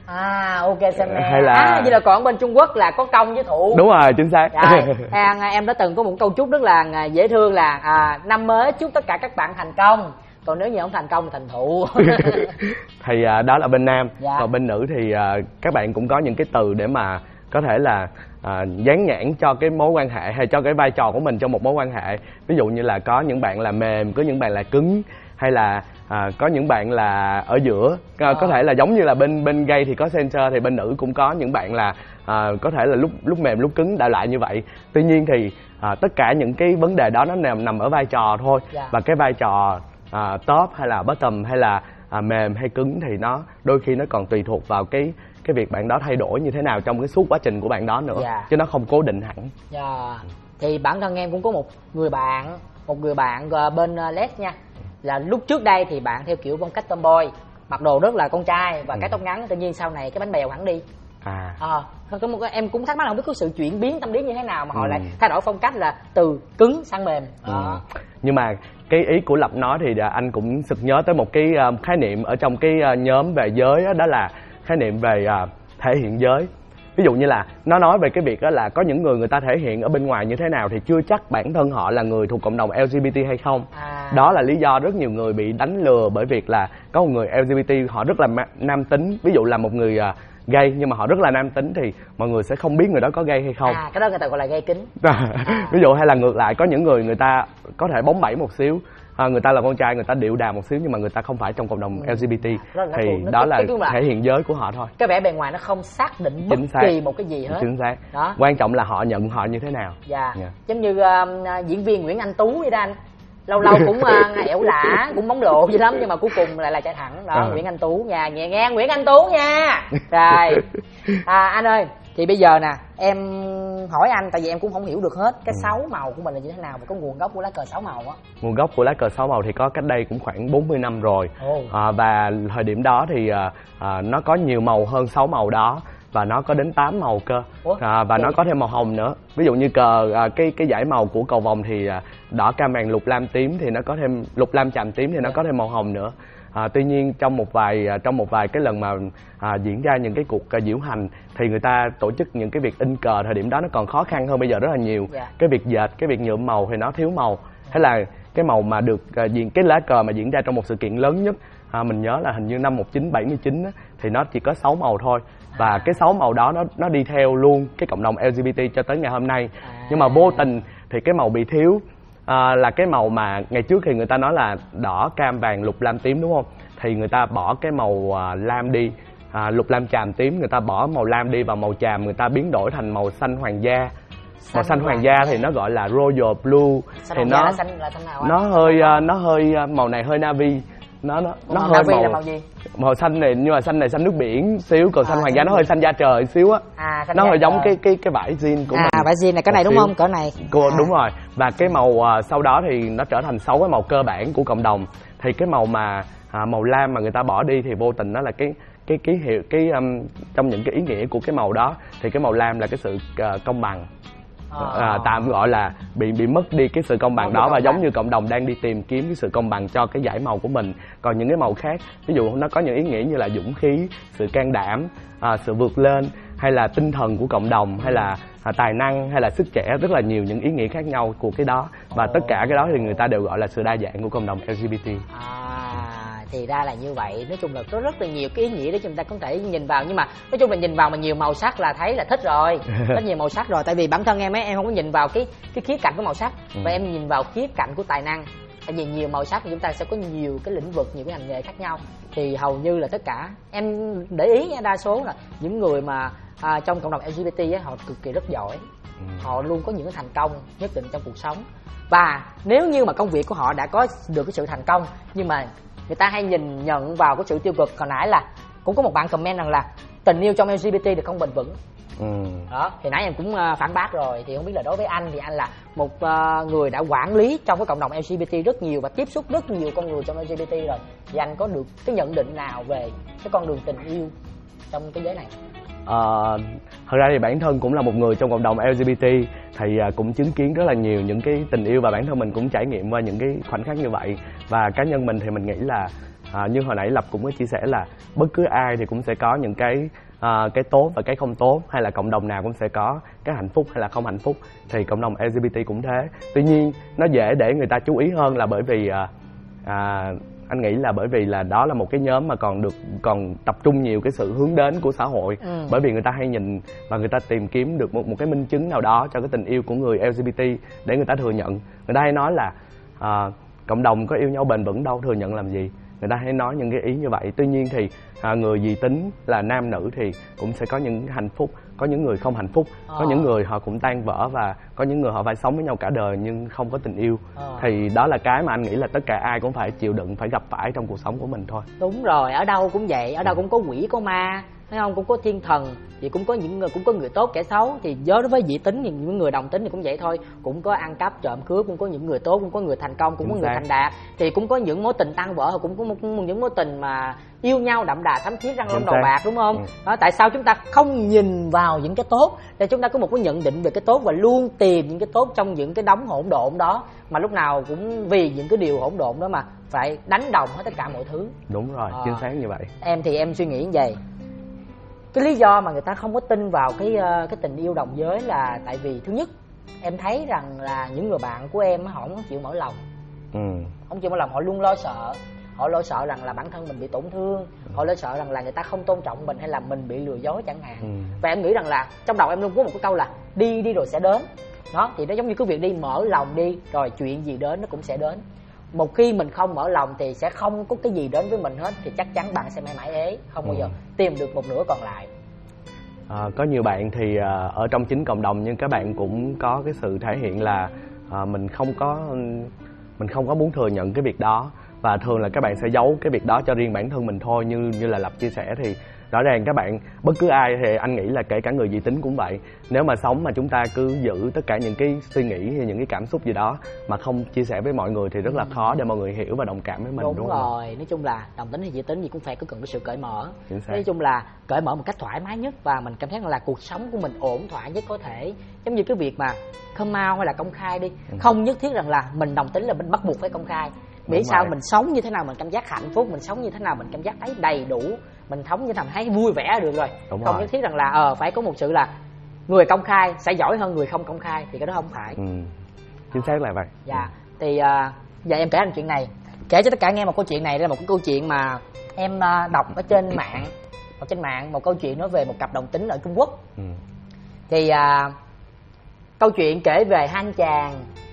Ok xem nè. Hay là vậy là còn bên Trung Quốc là có công với thụ. Đúng rồi, chính xác. Rồi, em đã từng có một câu chúc rất là dễ thương là năm mới chúc tất cả các bạn thành công. Còn nếu như không thành công thì thành thụ. Thì đó là bên nam. Dạ. Còn bên nữ thì các bạn cũng có những cái từ để mà có thể là dán nhãn cho cái mối quan hệ hay cho cái vai trò của mình trong một mối quan hệ. Ví dụ như là có những bạn là mềm, có những bạn là cứng, hay là có những bạn là ở giữa. Có thể là giống như là bên gay thì có center, thì bên nữ cũng có những bạn là có thể là lúc mềm lúc cứng, đại loại như vậy. Tuy nhiên thì tất cả những cái vấn đề đó nó nằm ở vai trò thôi. Dạ. Và cái vai trò top hay là bottom hay là mềm hay cứng thì nó đôi khi nó còn tùy thuộc vào cái việc bạn đó thay đổi như thế nào trong cái suốt quá trình của bạn đó nữa. Dạ. Chứ nó không cố định hẳn. Dạ. Thì bản thân em cũng có một người bạn bên Les nha. Là lúc trước đây thì bạn theo kiểu phong cách tomboy, mặc đồ rất là con trai và cái tóc ngắn, tự nhiên sau này cái bánh bèo hẳn đi. Em cũng thắc mắc là không biết có sự chuyển biến tâm lý như thế nào mà họ lại thay đổi phong cách là từ cứng sang mềm. Nhưng mà cái ý của Lập nói thì anh cũng sực nhớ tới một cái khái niệm ở trong cái nhóm về giới đó là khái niệm về thể hiện giới. Ví dụ như là nó nói về cái việc đó là có những người ta thể hiện ở bên ngoài như thế nào thì chưa chắc bản thân họ là người thuộc cộng đồng LGBT hay không. Đó là lý do rất nhiều người bị đánh lừa bởi việc là có một người LGBT họ rất là nam tính. Ví dụ là một người gay nhưng mà họ rất là nam tính thì mọi người sẽ không biết người đó có gay hay không. Cái đó người ta gọi là gay kính. Ví dụ hay là ngược lại, có những người ta có thể bóng bẩy một xíu, người ta là con trai, người ta điệu đà một xíu nhưng mà người ta không phải trong cộng đồng LGBT. Thì đó là thể hiện giới của họ thôi. Cái vẻ bề ngoài nó không xác định bất kỳ một cái gì hết. Chính xác. Đó. Quan trọng là họ nhận họ như thế nào. Dạ. Giống như diễn viên Nguyễn Anh Tú vậy đó anh. Lâu lâu cũng ẻo lả, cũng bóng lộ dữ lắm nhưng mà cuối cùng lại là chạy thẳng đó. Nguyễn Anh Tú nha, nghe Nguyễn Anh Tú nha. Rồi anh ơi, thì bây giờ nè em hỏi anh, tại vì em cũng không hiểu được hết cái 6 màu của mình là như thế nào và có nguồn gốc của lá cờ 6 màu á. Nguồn gốc của lá cờ 6 màu thì có cách đây cũng khoảng 40 năm rồi. Và thời điểm đó thì nó có nhiều màu hơn 6 màu đó. Và nó có đến 8 màu cơ. Và nó có thêm màu hồng nữa. Ví dụ như cờ cái dải màu của cầu vồng thì đỏ cam vàng lục lam tím, thì nó có thêm lục lam chàm tím thì nó có thêm màu hồng nữa. Tuy nhiên trong một vài cái lần mà diễn ra những cái cuộc diễu hành thì người ta tổ chức những cái việc in cờ thời điểm đó nó còn khó khăn hơn bây giờ rất là nhiều. Cái việc dệt, cái việc nhuộm màu thì nó thiếu màu. Thế là cái màu mà được cái lá cờ mà diễn ra trong một sự kiện lớn nhất, mình nhớ là hình như năm 1979 á, thì nó chỉ có 6 màu thôi. Và cái 6 màu đó nó đi theo luôn cái cộng đồng LGBT cho tới ngày hôm nay. Nhưng mà vô tình thì cái màu bị thiếu là cái màu mà ngày trước thì người ta nói là đỏ cam vàng lục lam tím, đúng không? Thì người ta bỏ cái màu lam đi, lục lam chàm tím, người ta bỏ màu lam đi và màu chàm người ta biến đổi thành màu xanh hoàng gia. Màu xanh hoàng gia thì nó gọi là royal blue. Thì nó hơi màu này hơi navy. Nó hơi màu là màu gì? Màu xanh này, nhưng mà xanh này xanh nước biển xíu, còn xanh hoàng gia nó hơi xanh da trời xíu á. Nó hơi giống cái vải jean của mình. Vải jean này, cái này đúng không? Cỡ này. Đúng rồi. Và cái màu sau đó thì nó trở thành 6 cái màu cơ bản của cộng đồng. Thì cái màu mà màu lam mà người ta bỏ đi thì vô tình nó là trong những cái ý nghĩa của cái màu đó thì cái màu lam là cái sự công bằng. Tạm gọi là bị mất đi cái sự công bằng đó, và giống như cộng đồng đang đi tìm kiếm cái sự công bằng cho cái dải màu của mình. Còn những cái màu khác, ví dụ nó có những ý nghĩa như là dũng khí, sự can đảm, sự vượt lên, hay là tinh thần của cộng đồng, hay là tài năng, hay là sức trẻ, rất là nhiều những ý nghĩa khác nhau của cái đó. Và tất cả cái đó thì người ta đều gọi là sự đa dạng của cộng đồng LGBT. Thì ra là như vậy. Nói chung là có rất là nhiều cái ý nghĩa để chúng ta có thể nhìn vào. Nhưng mà nói chung là nhìn vào mà nhiều màu sắc là thấy là thích rồi. Rất nhiều màu sắc rồi. Tại vì bản thân em không có nhìn vào cái khía cạnh của màu sắc, và em nhìn vào khía cạnh của tài năng. Tại vì nhiều màu sắc thì chúng ta sẽ có nhiều cái lĩnh vực, nhiều cái ngành nghề khác nhau. Thì hầu như là tất cả em để ý nha, đa số là những người mà trong cộng đồng LGBT á, họ cực kỳ rất giỏi. Họ luôn có những cái thành công nhất định trong cuộc sống. Và nếu như mà công việc của họ đã có được cái sự thành công, nhưng mà người ta hay nhìn nhận vào cái sự tiêu cực. Hồi nãy là cũng có một bạn comment rằng là tình yêu trong LGBT thì không bền vững. Đó, thì nãy em cũng phản bác rồi. Thì không biết là đối với anh thì anh là một người đã quản lý trong cái cộng đồng LGBT rất nhiều và tiếp xúc rất nhiều con người trong LGBT rồi, thì anh có được cái nhận định nào về cái con đường tình yêu trong cái giới này? Thật ra thì bản thân cũng là một người trong cộng đồng LGBT thì cũng chứng kiến rất là nhiều những cái tình yêu, và bản thân mình cũng trải nghiệm qua những cái khoảnh khắc như vậy. Và cá nhân mình thì mình nghĩ là như hồi nãy Lập cũng có chia sẻ là bất cứ ai thì cũng sẽ có những cái tốt và cái không tốt, hay là cộng đồng nào cũng sẽ có cái hạnh phúc hay là không hạnh phúc, thì cộng đồng LGBT cũng thế. Tuy nhiên nó dễ để người ta chú ý hơn là bởi vì anh nghĩ là bởi vì là đó là một cái nhóm mà còn tập trung nhiều cái sự hướng đến của xã hội. Bởi vì người ta hay nhìn và người ta tìm kiếm được một cái minh chứng nào đó cho cái tình yêu của người LGBT để người ta thừa nhận. Người ta hay nói là cộng đồng có yêu nhau bền vững đâu, thừa nhận làm gì. Người ta hay nói những cái ý như vậy. Tuy nhiên thì người dị tính là nam nữ thì cũng sẽ có những hạnh phúc, có những người không hạnh phúc, có những người họ cũng tan vỡ, và có những người họ phải sống với nhau cả đời nhưng không có tình yêu. Thì đó là cái mà anh nghĩ là tất cả ai cũng phải chịu đựng, phải gặp phải trong cuộc sống của mình thôi. Đúng rồi, ở đâu cũng vậy, ở đâu cũng có quỷ có ma, thấy không, cũng có thiên thần, thì cũng có người tốt kẻ xấu. Thì đối với dị tính thì những người đồng tính thì cũng vậy thôi, cũng có ăn cắp trộm cướp, cũng có những người tốt, cũng có người thành công, cũng có người thành đạt, thì cũng có những mối tình tan vỡ, cũng có những mối tình mà yêu nhau đậm đà thắm thiết răng long đầu bạc, đúng không? Đó, tại sao chúng ta không nhìn vào những cái tốt để chúng ta có một cái nhận định về cái tốt và luôn tìm những cái tốt trong những cái đống hỗn độn đó, mà lúc nào cũng vì những cái điều hỗn độn đó mà phải đánh đồng hết tất cả mọi thứ. Đúng rồi, chính xác như vậy. Em thì em suy nghĩ như vậy. Cái lý do mà người ta không có tin vào cái tình yêu đồng giới là tại vì thứ nhất, em thấy rằng là những người bạn của em họ không chịu mở lòng. Không chịu mở lòng, họ luôn lo sợ. Họ lo sợ rằng là bản thân mình bị tổn thương, họ lo sợ rằng là người ta không tôn trọng mình hay là mình bị lừa dối chẳng hạn. Và em nghĩ rằng là trong đầu em luôn có một cái câu là đi rồi sẽ đến. Đó, thì nó giống như cái việc đi, mở lòng đi rồi chuyện gì đến nó cũng sẽ đến. Một khi mình không mở lòng thì sẽ không có cái gì đến với mình hết, thì chắc chắn bạn sẽ mãi mãi ế, không bao giờ tìm được một nửa còn lại. Có nhiều bạn thì ở trong chính cộng đồng nhưng các bạn cũng có cái sự thể hiện là mình không có muốn thừa nhận cái việc đó, và thường là các bạn sẽ giấu cái việc đó cho riêng bản thân mình thôi. Như là Lập chia sẻ thì rõ ràng các bạn, bất cứ ai thì anh nghĩ là kể cả người dị tính cũng vậy, nếu mà sống mà chúng ta cứ giữ tất cả những cái suy nghĩ hay những cái cảm xúc gì đó mà không chia sẻ với mọi người thì rất là khó để mọi người hiểu và đồng cảm với mình. Đúng rồi, nói chung là đồng tính hay dị tính gì cũng phải có cần cái sự cởi mở. Nói chung là cởi mở một cách thoải mái nhất và mình cảm thấy là cuộc sống của mình ổn thỏa nhất có thể. Giống như cái việc mà come out hay là công khai đi, không nhất thiết rằng là mình đồng tính là mình bắt buộc phải công khai. Miễn sao mình sống như thế nào mình cảm giác hạnh phúc, mình sống như thế nào mình cảm giác thấy đầy đủ, mình sống như thế nào thấy vui vẻ được rồi. Không nhất thiết rằng là phải có một sự là người công khai sẽ giỏi hơn người không công khai, thì cái đó không phải. Chính xác là vậy. Dạ. Thì giờ em kể anh chuyện này, kể cho tất cả nghe một câu chuyện này. Đây là một cái câu chuyện mà em đọc ở trên mạng, một câu chuyện nói về một cặp đồng tính ở Trung Quốc. Thì câu chuyện kể về hai anh chàng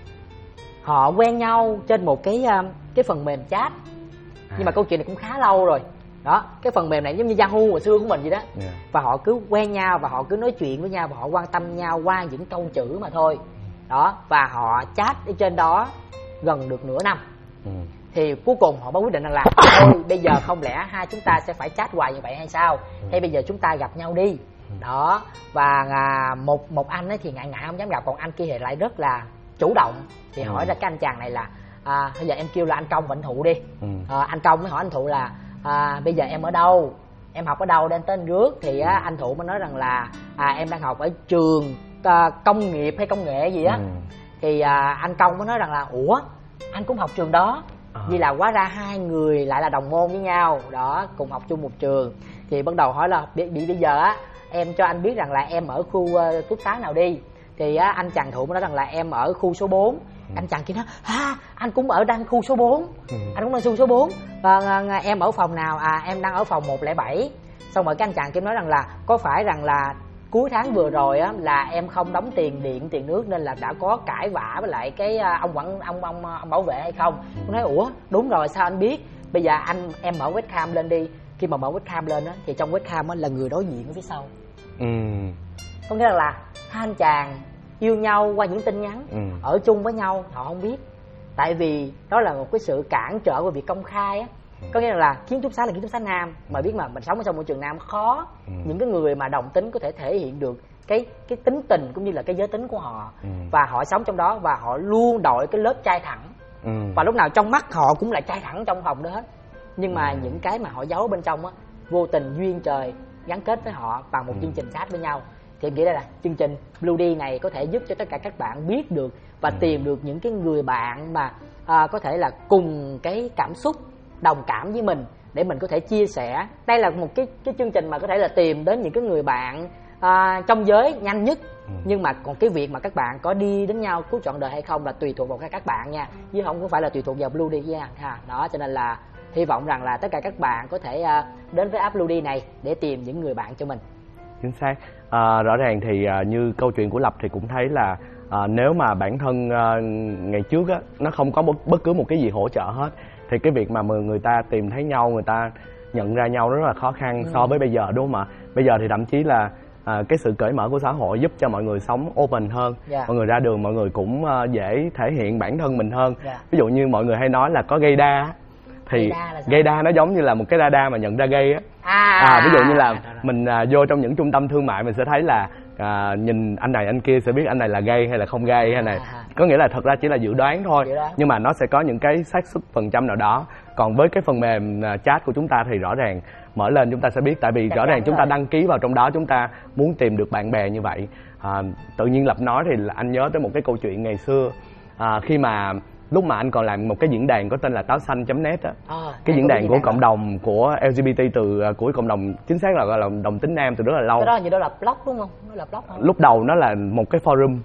họ quen nhau trên một cái phần mềm chat. Nhưng mà câu chuyện này cũng khá lâu rồi. Đó, cái phần mềm này giống như Yahoo hồi xưa của mình vậy đó. Và họ cứ quen nhau và họ cứ nói chuyện với nhau và họ quan tâm nhau qua những câu chữ mà thôi. Đó, và họ chat ở trên đó gần được nửa năm. Thì cuối cùng họ mới quyết định rằng là thôi bây giờ không lẽ hai chúng ta sẽ phải chat hoài như vậy hay sao? Hay bây giờ chúng ta gặp nhau đi. Đó, và một anh ấy thì ngại không dám gặp, còn anh kia thì lại rất là chủ động. Thì hỏi ra cái anh chàng này là bây giờ em kêu là anh Công và anh Thụ đi. Anh Công mới hỏi anh Thụ là bây giờ em ở đâu, em học ở đâu để anh tên rước. Thì anh Thụ mới nói rằng là em đang học ở trường công nghiệp hay công nghệ gì á. Thì anh Công mới nói rằng là ủa anh cũng học trường đó. Vì là hóa ra hai người lại là đồng môn với nhau đó, cùng học chung một trường. Thì bắt đầu hỏi là bây giờ á em cho anh biết rằng là em ở khu túc xá nào đi. Thì anh chàng Thụ mới nói rằng là em ở khu số 4. Anh chàng kia nói anh cũng ở đang khu số 4. Anh cũng đang khu số 4. Em ở phòng nào? Em đang ở phòng 107. Xong rồi cái anh chàng kia nói rằng là có phải rằng là cuối tháng vừa rồi á là em không đóng tiền điện tiền nước nên là đã có cãi vã với lại cái ông bảo vệ hay không? Tôi nói ủa đúng rồi, sao anh biết? Bây giờ em mở webcam lên đi. Khi mà mở webcam lên á thì trong webcam á là người đối diện ở phía sau. Có nghĩa là hai anh chàng yêu nhau qua những tin nhắn, ở chung với nhau họ không biết. Tại vì đó là một cái sự cản trở về việc công khai á. Có nghĩa là ký túc xá là ký túc xá nam, mà biết mà mình sống ở trong môi trường nam khó. Những cái người mà đồng tính có thể thể hiện được cái tính tình cũng như là cái giới tính của họ. Và họ sống trong đó và họ luôn đội cái lớp trai thẳng. Và lúc nào trong mắt họ cũng là trai thẳng trong phòng đó hết. Nhưng mà những cái mà họ giấu bên trong á, vô tình duyên trời gắn kết với họ bằng một chương trình chat với nhau. Thì em nghĩ đây là chương trình Blue D này có thể giúp cho tất cả các bạn biết được và tìm được những cái người bạn mà có thể là cùng cái cảm xúc, đồng cảm với mình để mình có thể chia sẻ. Đây là một cái chương trình mà có thể là tìm đến những cái người bạn trong giới nhanh nhất. Nhưng mà còn cái việc mà các bạn có đi đến nhau cuối trọn đời hay không là tùy thuộc vào các bạn nha, chứ không có phải là tùy thuộc vào Blue đi nha ha. Đó, cho nên là hy vọng rằng là tất cả các bạn có thể đến với app Blue đi này để tìm những người bạn cho mình. Chính xác. Rõ ràng thì như câu chuyện của Lập thì cũng thấy là nếu mà bản thân ngày trước á, nó không có bất cứ một cái gì hỗ trợ hết thì cái việc mà người ta tìm thấy nhau, người ta nhận ra nhau rất là khó khăn so với bây giờ, đúng không ạ? Bây giờ thì thậm chí là cái sự cởi mở của xã hội giúp cho mọi người sống open hơn. Mọi người ra đường mọi người cũng dễ thể hiện bản thân mình hơn. Ví dụ như mọi người hay nói là có gaydar thì gaydar nó giống như là một cái radar mà nhận ra gay á. Ví dụ như là mình vô trong những trung tâm thương mại mình sẽ thấy là nhìn anh này anh kia sẽ biết anh này là gay hay là không gay hay này. Có nghĩa là thật ra chỉ là dự đoán thôi, nhưng mà nó sẽ có những cái xác suất phần trăm nào đó. Còn với cái phần mềm chat của chúng ta thì rõ ràng mở lên chúng ta sẽ biết, tại vì rõ ràng chúng ta đăng ký vào trong đó, chúng ta muốn tìm được bạn bè như vậy. Tự nhiên Lập nói thì anh nhớ tới một cái câu chuyện ngày xưa, khi mà lúc mà anh còn làm một cái diễn đàn có tên là táo xanh.net á, cái diễn đàn của cộng đồng của LGBT của cộng đồng chính xác là gọi là đồng tính nam từ rất là lâu. Cái đó như đó là blog đúng không? Nó là blog không? Lúc đầu nó là một cái forum,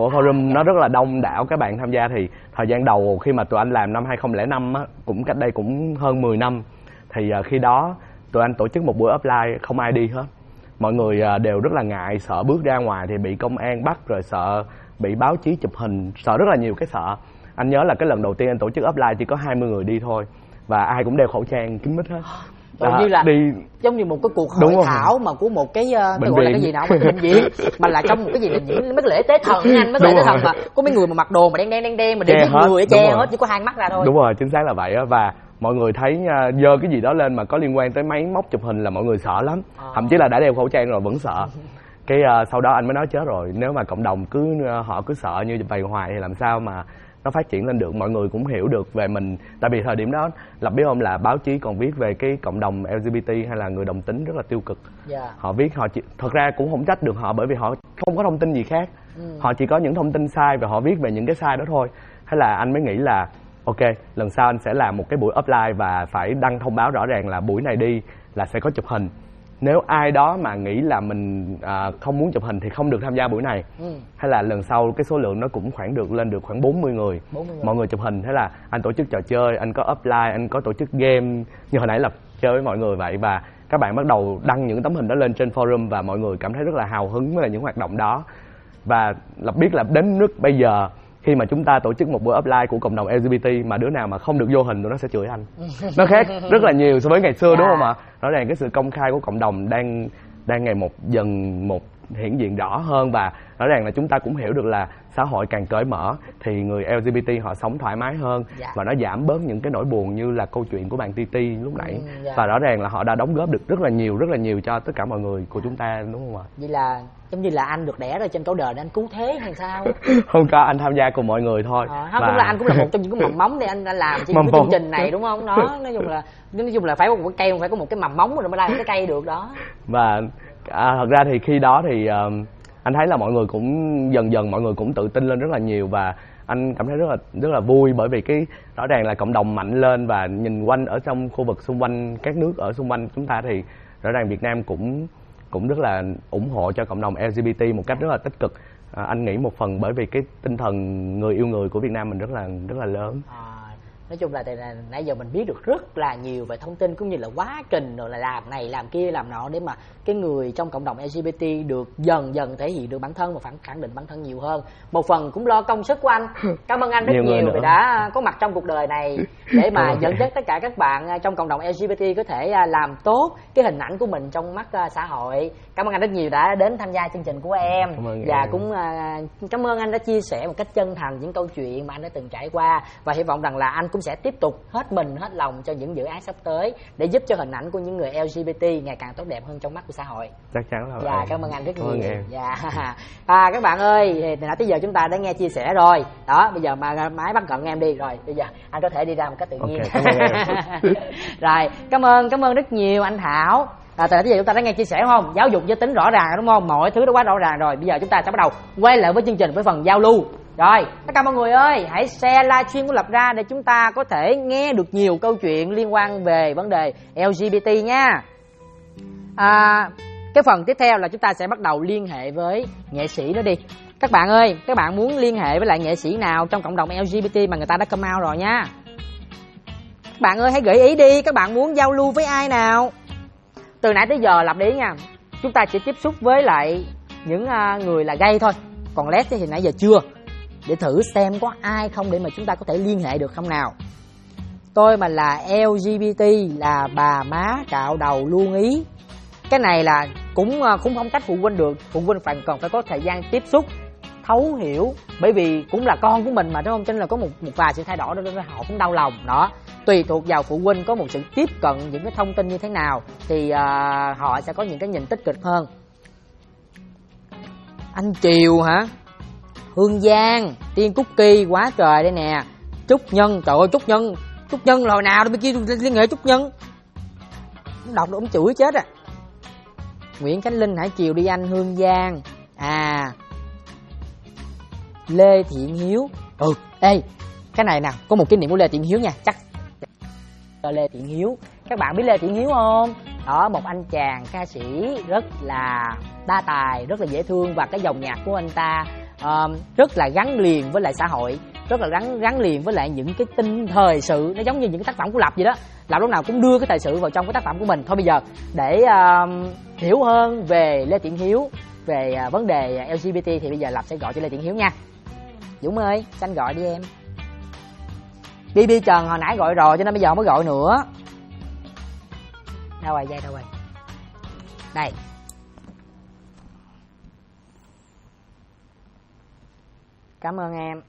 nó rất là đông đảo các bạn tham gia. Thì thời gian đầu khi mà tụi anh làm năm 2005 á, cũng cách đây cũng hơn 10 năm, thì khi đó tụi anh tổ chức một buổi offline không ai đi hết. Mọi người đều rất là ngại, sợ bước ra ngoài thì bị công an bắt, rồi sợ bị báo chí chụp hình, sợ rất là nhiều cái sợ. Anh nhớ là cái lần đầu tiên anh tổ chức offline chỉ có 20 người đi thôi, và ai cũng đeo khẩu trang kín mít hết. Như là đi giống như một cái cuộc hội thảo mà của một cái tôi gọi là cái gì nào, một cái bệnh viện mà là trong một cái gì là những mấy cái lễ tế thần anh, mấy lễ tế thần mà có mấy người mà mặc đồ mà đen mà để người che hết, chỉ có hai mắt ra thôi. Đúng rồi, chính xác là vậy á. Và mọi người thấy giơ cái gì đó lên mà có liên quan tới máy móc chụp hình là mọi người sợ lắm, thậm chí là đã đeo khẩu trang rồi vẫn sợ. Cái sau đó anh mới nói chết rồi, nếu mà cộng đồng họ cứ sợ như vậy hoài thì làm sao mà nó phát triển lên được. Mọi người cũng hiểu được về mình, tại vì thời điểm đó Lập biết không, là báo chí còn viết về cái cộng đồng LGBT hay là người đồng tính rất là tiêu cực. Họ viết, thật ra cũng không trách được họ, bởi vì họ không có thông tin gì khác, họ chỉ có những thông tin sai và họ viết về những cái sai đó thôi. Thế là anh mới nghĩ là ok, lần sau anh sẽ làm một cái buổi offline và phải đăng thông báo rõ ràng là buổi này đi là sẽ có chụp hình. Nếu ai đó mà nghĩ là mình không muốn chụp hình thì không được tham gia buổi này. Hay là lần sau cái số lượng nó cũng lên được khoảng 40 người. Mọi người chụp hình. Thế là anh tổ chức trò chơi, anh có offline, anh có tổ chức game như hồi nãy là chơi với mọi người vậy. Và các bạn bắt đầu đăng những tấm hình đó lên trên forum và mọi người cảm thấy rất là hào hứng với những hoạt động đó. Và Lập biết là đến nước bây giờ, khi mà chúng ta tổ chức một buổi offline của cộng đồng LGBT mà đứa nào mà không được vô hình tụi nó sẽ chửi anh. Nó khác rất là nhiều so với ngày xưa, đúng không ạ? Rõ ràng cái sự công khai của cộng đồng đang ngày dần hiển diện rõ hơn, và rõ ràng là chúng ta cũng hiểu được là xã hội càng cởi mở thì người LGBT họ sống thoải mái hơn, và nó giảm bớt những cái nỗi buồn như là câu chuyện của bạn Titi lúc nãy. Và rõ ràng là họ đã đóng góp được rất là nhiều cho tất cả mọi người của chúng ta, đúng không ạ? Vậy là giống như là anh được đẻ ra trên cõi đời để anh cứu thế hay sao? Không có, anh tham gia cùng mọi người thôi. Không, cũng là anh cũng là một trong những cái mầm móng để anh làm trên cái chương trình này, đúng không? Nói chung là phải có một cái cây, phải có một cái mầm móng rồi mới ra cái cây được đó. Và thật ra thì khi đó thì anh thấy là mọi người cũng dần mọi người cũng tự tin lên rất là nhiều, và anh cảm thấy rất là vui, bởi vì cái rõ ràng là cộng đồng mạnh lên. Và nhìn quanh ở trong khu vực xung quanh, các nước ở xung quanh chúng ta thì rõ ràng Việt Nam cũng rất là ủng hộ cho cộng đồng LGBT một cách rất là tích cực. Anh nghĩ một phần bởi vì cái tinh thần người yêu người của Việt Nam mình rất là lớn. Nói chung là nãy giờ mình biết được rất là nhiều về thông tin cũng như là quá trình rồi là làm này làm kia làm nọ để mà cái người trong cộng đồng LGBT được dần thể hiện được bản thân và khẳng định bản thân nhiều hơn. Một phần cũng lo công sức của anh. Cảm ơn anh rất nhiều vì đã có mặt trong cuộc đời này để mà dẫn dắt tất cả các bạn trong cộng đồng LGBT có thể làm tốt cái hình ảnh của mình trong mắt xã hội. Cảm ơn anh rất nhiều đã đến tham gia chương trình của em. Và cũng cảm ơn anh đã chia sẻ một cách chân thành những câu chuyện mà anh đã từng trải qua, và hy vọng rằng là anh cũng sẽ tiếp tục hết mình hết lòng cho những dự án sắp tới để giúp cho hình ảnh của những người LGBT ngày càng tốt đẹp hơn trong mắt của xã hội. Chắc chắn là vậy. Cảm ơn anh rất nhiều. Các bạn ơi, từ nãy tới giờ chúng ta đã nghe chia sẻ rồi đó, bây giờ mà máy bắt cận em đi rồi, bây giờ anh có thể đi ra một cách tự nhiên. Rồi, cảm ơn rất nhiều anh Thảo. Từ nãy tới giờ chúng ta đã nghe chia sẻ không? Giáo dục giới tính rõ ràng đúng không? Mọi thứ đã quá rõ ràng rồi. Bây giờ chúng ta sẽ bắt đầu quay lại với chương trình với phần giao lưu. Rồi, tất cả mọi người ơi, hãy share livestream của Lập ra để chúng ta có thể nghe được nhiều câu chuyện liên quan về vấn đề LGBT nha. Cái phần tiếp theo là chúng ta sẽ bắt đầu liên hệ với nghệ sĩ đó đi. Các bạn ơi, các bạn muốn liên hệ với lại nghệ sĩ nào trong cộng đồng LGBT mà người ta đã come out rồi nha. Các bạn ơi, hãy gợi ý đi, các bạn muốn giao lưu với ai nào. Từ nãy tới giờ Lập để ý nha, chúng ta chỉ tiếp xúc với lại những người là gay thôi. Còn lét thì nãy giờ chưa. Để thử xem có ai không để mà chúng ta có thể liên hệ được không nào. Tôi mà là LGBT là bà má cạo đầu luôn ý. Cái này là cũng không trách phụ huynh được. Phụ huynh cần phải có thời gian tiếp xúc, thấu hiểu. Bởi vì cũng là con của mình mà, đúng không? Cho nên là có một vài sự thay đổi đó họ cũng đau lòng đó. Tùy thuộc vào phụ huynh có một sự tiếp cận những cái thông tin như thế nào thì họ sẽ có những cái nhìn tích cực hơn. Anh Triều hả? Hương Giang, Tiên Cookie quá trời đây nè. Trúc Nhân, trời ơi Trúc Nhân là hồi nào đó bên kia liên hệ Trúc Nhân. Đọc được ông chửi chết à. Nguyễn Khánh Linh, Hải Triều đi anh. Hương Giang. Lê Thiện Hiếu. Ê, cái này nè, có một kỷ niệm của Lê Thiện Hiếu nha, chắc Lê Thiện Hiếu. Các bạn biết Lê Thiện Hiếu không? Đó, một anh chàng ca sĩ rất là đa tài, rất là dễ thương. Và cái dòng nhạc của anh ta rất là gắn liền với lại xã hội, rất là gắn liền với lại những cái tin thời sự. Nó giống như những cái tác phẩm của Lập vậy đó. Lập lúc nào cũng đưa cái thời sự vào trong cái tác phẩm của mình. Thôi bây giờ để hiểu hơn về Lê Thiện Hiếu, về vấn đề LGBT thì bây giờ Lập sẽ gọi cho Lê Thiện Hiếu nha. Dũng ơi, anh gọi đi em. BB Trần hồi nãy gọi rồi cho nên bây giờ không có gọi nữa. Đâu rồi, dây đâu rồi. Đây. Cảm ơn em.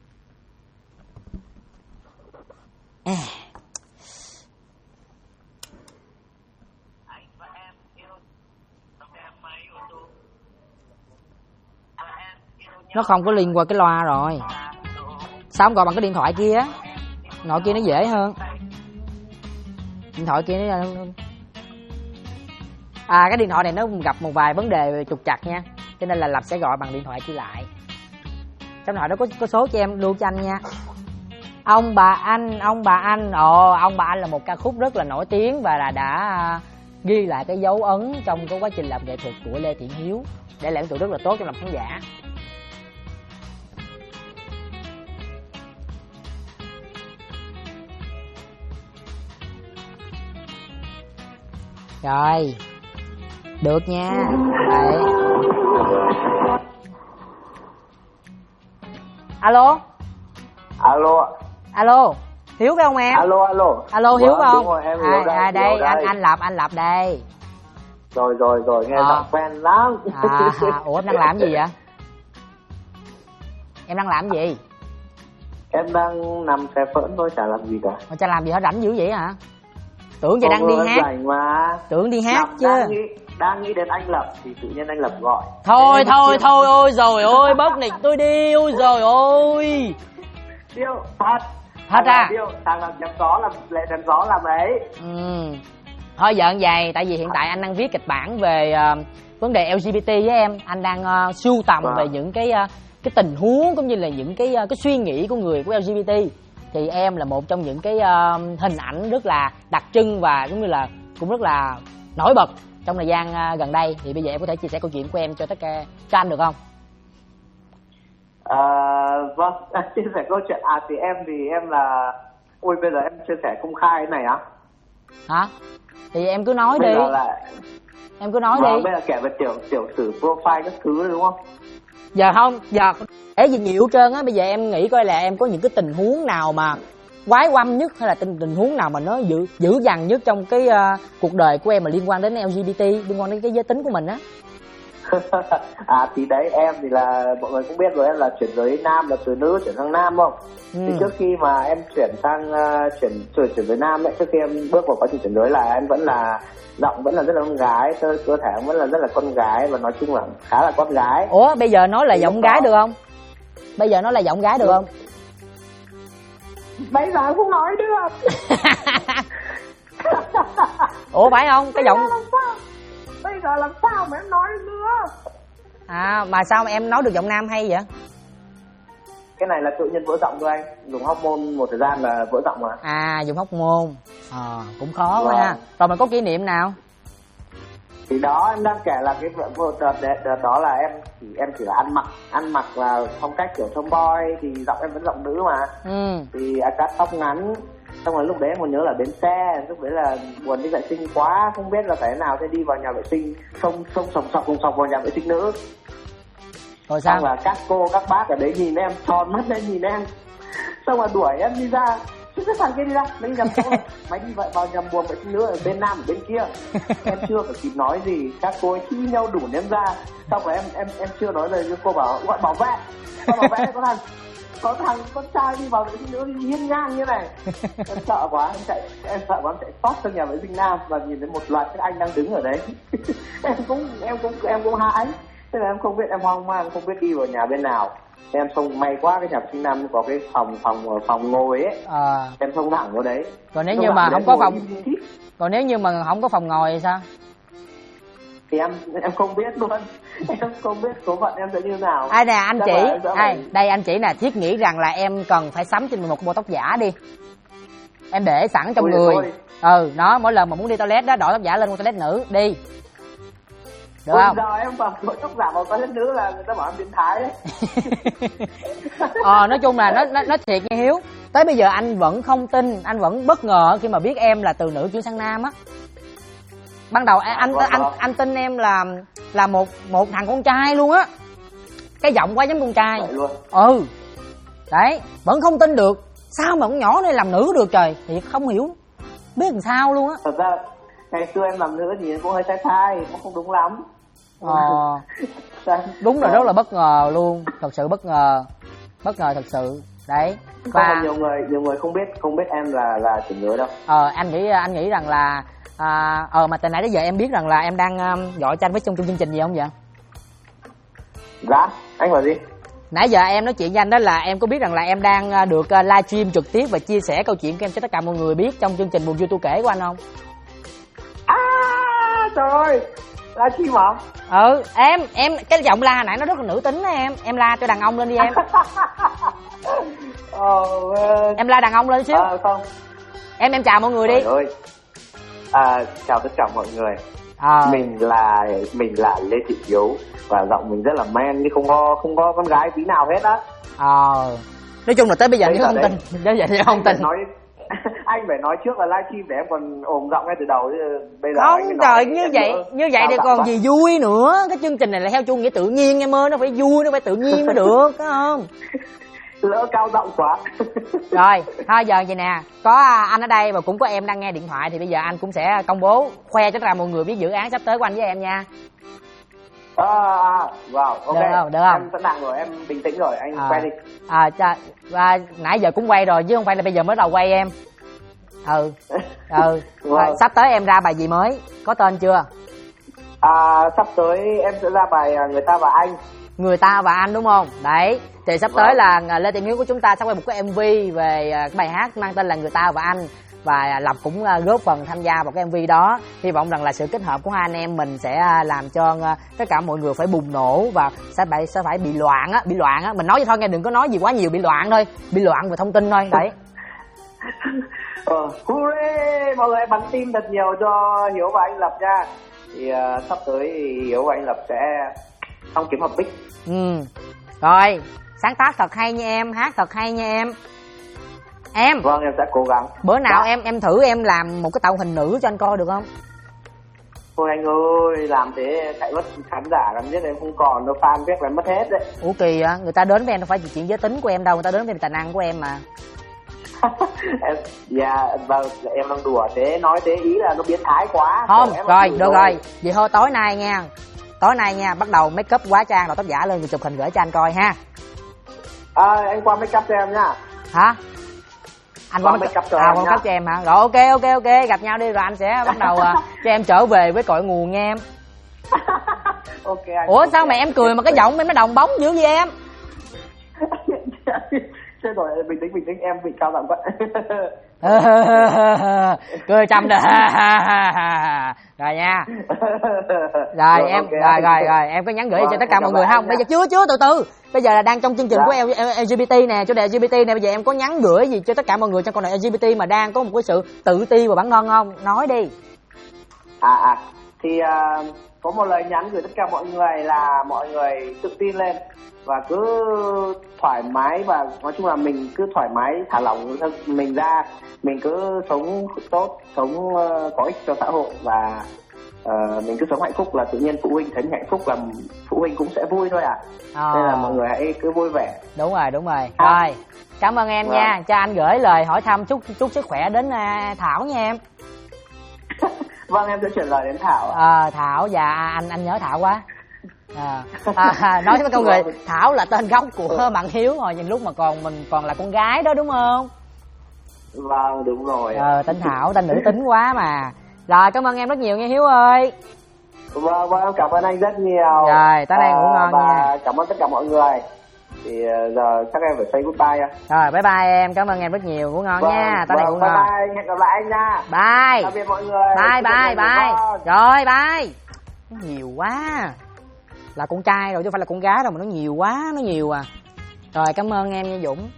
Nó không có liên qua cái loa rồi. Sao không gọi bằng cái điện thoại kia á? Điện thoại kia nó dễ hơn. Điện thoại kia nó... cái điện thoại này nó gặp một vài vấn đề trục trặc nha. Cho nên là Lập sẽ gọi bằng điện thoại kia lại. Trong điện thoại đó có số cho em lưu cho anh nha. Ông bà anh. Ông bà anh là một ca khúc rất là nổi tiếng và là đã ghi lại cái dấu ấn trong cái quá trình làm nghệ thuật của Lê Thiện Hiếu. Để lại ấn tượng rất là tốt trong lòng khán giả. Rồi. Được nha. Đấy. Alo. Hiếu phải không em? Alo Hiếu phải không? Đúng rồi, em đây anh Lập đây. Rồi nghe giọng quen lắm. Ủa em đang làm gì vậy? Em đang làm gì? Em đang nằm xe phỡn thôi, chả làm gì cả. Mà chả làm gì hả? Rảnh dữ vậy hả? Tưởng vậy đang đi hát. Rảnh mà. Tưởng đi hát chứ. Đang nghĩ đến anh Lập thì tự nhiên anh Lập gọi. Thôi ôi rồi ôi bớt nịch tôi đi. Ôi rồi ôi. Điêu thật. Thật à? Điêu thằng làm chém gió làm ấy. Thôi giỡn vậy, tại vì hiện tại anh đang viết kịch bản về vấn đề LGBT với em. Anh đang sưu tầm về những cái tình huống cũng như là những cái suy nghĩ của người của LGBT. Thì em là một trong những cái hình ảnh rất là đặc trưng và cũng như là cũng rất là nổi bật trong thời gian gần đây. Thì bây giờ em có thể chia sẻ câu chuyện của em cho cho anh được không? Vâng, chia sẻ câu chuyện thì em là ôi bây giờ em chia sẻ công khai cái này á? Hả? Thì em cứ nói đi. Em cứ nói đi. Bây giờ kể về tiểu sử profile các thứ đúng không? Giờ không, giờ để gì nhiều hết trơn á. Bây giờ em nghĩ coi là em có những cái tình huống nào mà quái quăm nhất hay là tình huống nào mà nó dữ dằn nhất trong cái cuộc đời của em mà liên quan đến LGBT, liên quan đến cái giới tính của mình á. Thì đấy, em thì là mọi người cũng biết rồi, em là chuyển giới nam, là từ nữ chuyển sang nam không? Thì trước khi mà em chuyển sang chuyển giới nam ấy, trước khi em bước vào quá trình chuyển giới là em vẫn là giọng vẫn là rất là con gái, cơ thể vẫn là rất là con gái và nói chung là khá là con gái. Ủa bây giờ nói là giọng gái được không? Bây giờ nói là giọng gái được không? Bây giờ không nói được. Ủa phải không? Cái giọng bây giờ làm sao mà em nói nữa? Mà sao mà em nói được giọng nam hay vậy? Cái này là tự nhiên vỡ giọng thôi anh, dùng hormone một thời gian là vỡ giọng mà. À, dùng hormone. Cũng khó quá ha. Rồi mình có kỷ niệm nào? Thì đó em đang kể là cái đợt đó là em chỉ là ăn mặc là phong cách kiểu tomboy, thì giọng em vẫn giọng nữ mà. Thì cắt tóc ngắn, xong rồi lúc đấy em còn nhớ là bến xe, lúc đấy là buồn đi vệ sinh quá, không biết là phải thế nào, thế đi vào nhà vệ sinh xông sọc vào nhà vệ sinh nữ. Rồi sao? Xong là các cô các bác ở đấy nhìn em, tròn mắt lên nhìn em, xong rồi đuổi em đi ra. Chứ cái thằng kia đi ra, mày đi nhầm chỗ rồi, mày đi vào nhầm buồng vệ sinh nữ ở bên nam ở bên kia. Em chưa phải kịp nói gì, các cô ấy thi nhau đuổi em ra. Xong rồi em chưa nói lời, nhưng cô bảo gọi bảo vệ. Sao bảo vệ có thằng con trai đi vào vệ sinh nữ đi hiên ngang như này. Em sợ quá, em sợ quá, em chạy tót sang nhà vệ sinh nam và nhìn thấy một loạt các anh đang đứng ở đấy. em cũng hãi. Thế là em không biết, em hoang mang, không biết đi vào nhà bên nào. Em xông, may quá cái nhà vệ sinh nam có cái phòng ngồi ấy. Em xông thẳng vào đấy. Còn nếu như mà không có phòng, còn nếu như mà không có phòng ngồi thì sao? Thì em không biết luôn. Em không biết số phận em sẽ như nào. Ai nè anh chỉ, đây anh chỉ nè, Thiết nghĩ rằng là em cần phải sắm cho mình một bộ tóc giả đi. Em để sẵn trong người. Nó mỗi lần mà muốn đi toilet đó, đội tóc giả lên một toilet nữ đi. Được không? Giờ em vào đội tóc giả vào toilet nữ là người ta bảo em biến thái đấy. Nói chung là nó thiệt nghe Hiếu. Tới bây giờ anh vẫn không tin, anh vẫn bất ngờ khi mà biết em là từ nữ chuyển sang nam á. Ban đầu anh tin em là một thằng con trai luôn á. Cái giọng quá giống con trai. Đấy, vẫn không tin được. Sao mà con nhỏ này làm nữ được trời, thiệt không hiểu. Biết làm sao luôn á. Thật ra ngày xưa em làm nữ thì cũng hơi sai, cũng không đúng lắm. Đúng là rất là bất ngờ luôn, thật sự bất ngờ thật sự đấy. Và nhiều người không biết em là chuyển giới đâu. Anh nghĩ rằng là mà từ nãy đến giờ em biết rằng là em đang gọi cho anh với trong chương trình gì không vậy? Dạ, anh bảo gì? Nãy giờ em nói chuyện với anh đó là em có biết rằng là em đang được livestream trực tiếp và chia sẻ câu chuyện của em cho tất cả mọi người biết trong chương trình Buồn Vui Tôi Kể của anh không? Trời ơi, livestream hả? Em cái giọng la hồi nãy nó rất là nữ tính đó em la cho đàn ông lên đi em. Em la đàn ông lên xíu. Không. Em chào mọi người đi. Chào tất cả mọi người. Mình là Lê Thị Hiếu và giọng mình rất là man, nhưng không có con gái tí nào hết á. Nói chung là tới bây giờ thì không tin. Tới giờ thì không tin. Anh phải nói trước là livestream để em còn ổn giọng ngay từ đầu chứ bây giờ không trời, như vậy thì còn gì vui nữa. Cái chương trình này là theo chủ nghĩa tự nhiên em ơi, nó phải vui, nó phải tự nhiên mới được, phải không? Lỡ cao giọng quá. Rồi thôi giờ vậy nè, có anh ở đây và cũng có em đang nghe điện thoại, thì bây giờ anh cũng sẽ công bố khoe cho tất cả mọi người biết dự án sắp tới của anh với em nha. Wow, ok. Được không? Em sẵn sàng rồi, em bình tĩnh rồi, anh quay đi. Nãy giờ cũng quay rồi chứ không phải là bây giờ mới đầu quay em. Sắp tới em ra bài gì mới, có tên chưa? Sắp tới em sẽ ra bài Người Ta và Anh. Người Ta và Anh đúng không? Đấy, thì sắp tới là Lê Thị Hiếu của chúng ta sẽ quay một cái MV về cái bài hát mang tên là Người Ta và Anh. Và Lập cũng góp phần tham gia vào cái MV đó. Hy vọng rằng là sự kết hợp của hai anh em mình sẽ làm cho tất cả mọi người phải bùng nổ và sẽ phải bị loạn á. Mình nói vậy thôi nghe, đừng có nói gì quá nhiều, bị loạn thôi, bị loạn về thông tin thôi. Đấy. Hooray! Mọi người bắn tim thật nhiều cho Hiếu và anh Lập nha. Thì sắp tới thì Hiếu và anh Lập sẽ xong kiếm hợp bích. Rồi, sáng tác thật hay nha em, hát thật hay nha em. Vâng, em sẽ cố gắng. Bữa nào em thử em làm một cái tạo hình nữ cho anh coi được không? Thôi anh ơi, làm thế chạy mất khán giả, cảm giác em không còn đâu, fan biết là mất hết đấy. Ủa kỳ á, người ta đến với em đâu phải chỉ chuyện giới tính của em đâu, người ta đến với tài năng của em mà. Em đang đùa thế, nói thế ý là nó biến thái quá. Không, rồi, được rồi. Vậy thôi tối nay nha, bắt đầu make up hóa trang, đầu tóc giả lên rồi chụp hình gửi cho anh coi ha. Anh qua make up cho em nha. Hả? Anh qua make up cho em hả? Rồi ok, gặp nhau đi rồi anh sẽ bắt đầu cho em trở về với cội nguồn nha em. Ok anh. Ủa sao mà em cười mà cái giọng em nó đồng bóng dữ vậy em? Chết rồi, bình tĩnh, em bị cao giọng quá. Cười trầm rồi. Rồi nha. Rồi em rồi em có nhắn gửi cho tất cả mọi người không? Bây giờ chưa từ từ. Bây giờ là đang trong chương trình của LGBT nè, chủ đề LGBT nè, bây giờ em có nhắn gửi gì cho tất cả mọi người trong cộng đồng LGBT mà đang có một cái sự tự ti vào bản thân không? Nói đi. Thì có một lời nhắn gửi tất cả mọi người là mọi người tự tin lên và cứ thoải mái, và nói chung là mình cứ thoải mái thả lỏng mình ra, mình cứ sống tốt, sống có ích cho xã hội, và mình cứ sống hạnh phúc là tự nhiên phụ huynh thấy hạnh phúc là phụ huynh cũng sẽ vui thôi nên là mọi người hãy cứ vui vẻ. Đúng rồi rồi, cảm ơn em nha, cho anh gửi lời hỏi thăm chúc sức khỏe đến Thảo nha em. Vâng, em sẽ chuyển lời đến Thảo. Thảo, dạ anh nhớ Thảo quá. Nói với con người, Thảo là tên gốc của bạn Hiếu hồi những lúc mà mình còn là con gái đó, đúng không? Vâng, đúng rồi. Tên Thảo, tên nữ tính quá mà. Rồi, cảm ơn em rất nhiều nha Hiếu ơi. Vâng, cảm ơn anh rất nhiều. Rồi, tới đây ngủ ngon nha. Cảm ơn tất cả mọi người. Thì giờ chắc em phải say goodbye. Rồi, bye bye em, cảm ơn em rất nhiều, ngủ ngon nha. Tới đây ngủ ngon. Bye, hẹn gặp lại anh nha. Bye. Tạm biệt mọi người. Bye. Rồi, bye. Nhiều quá. Là con trai rồi chứ không phải là con gái đâu mà nó nhiều quá, nó nhiều à. Rồi, cảm ơn em nha Dũng.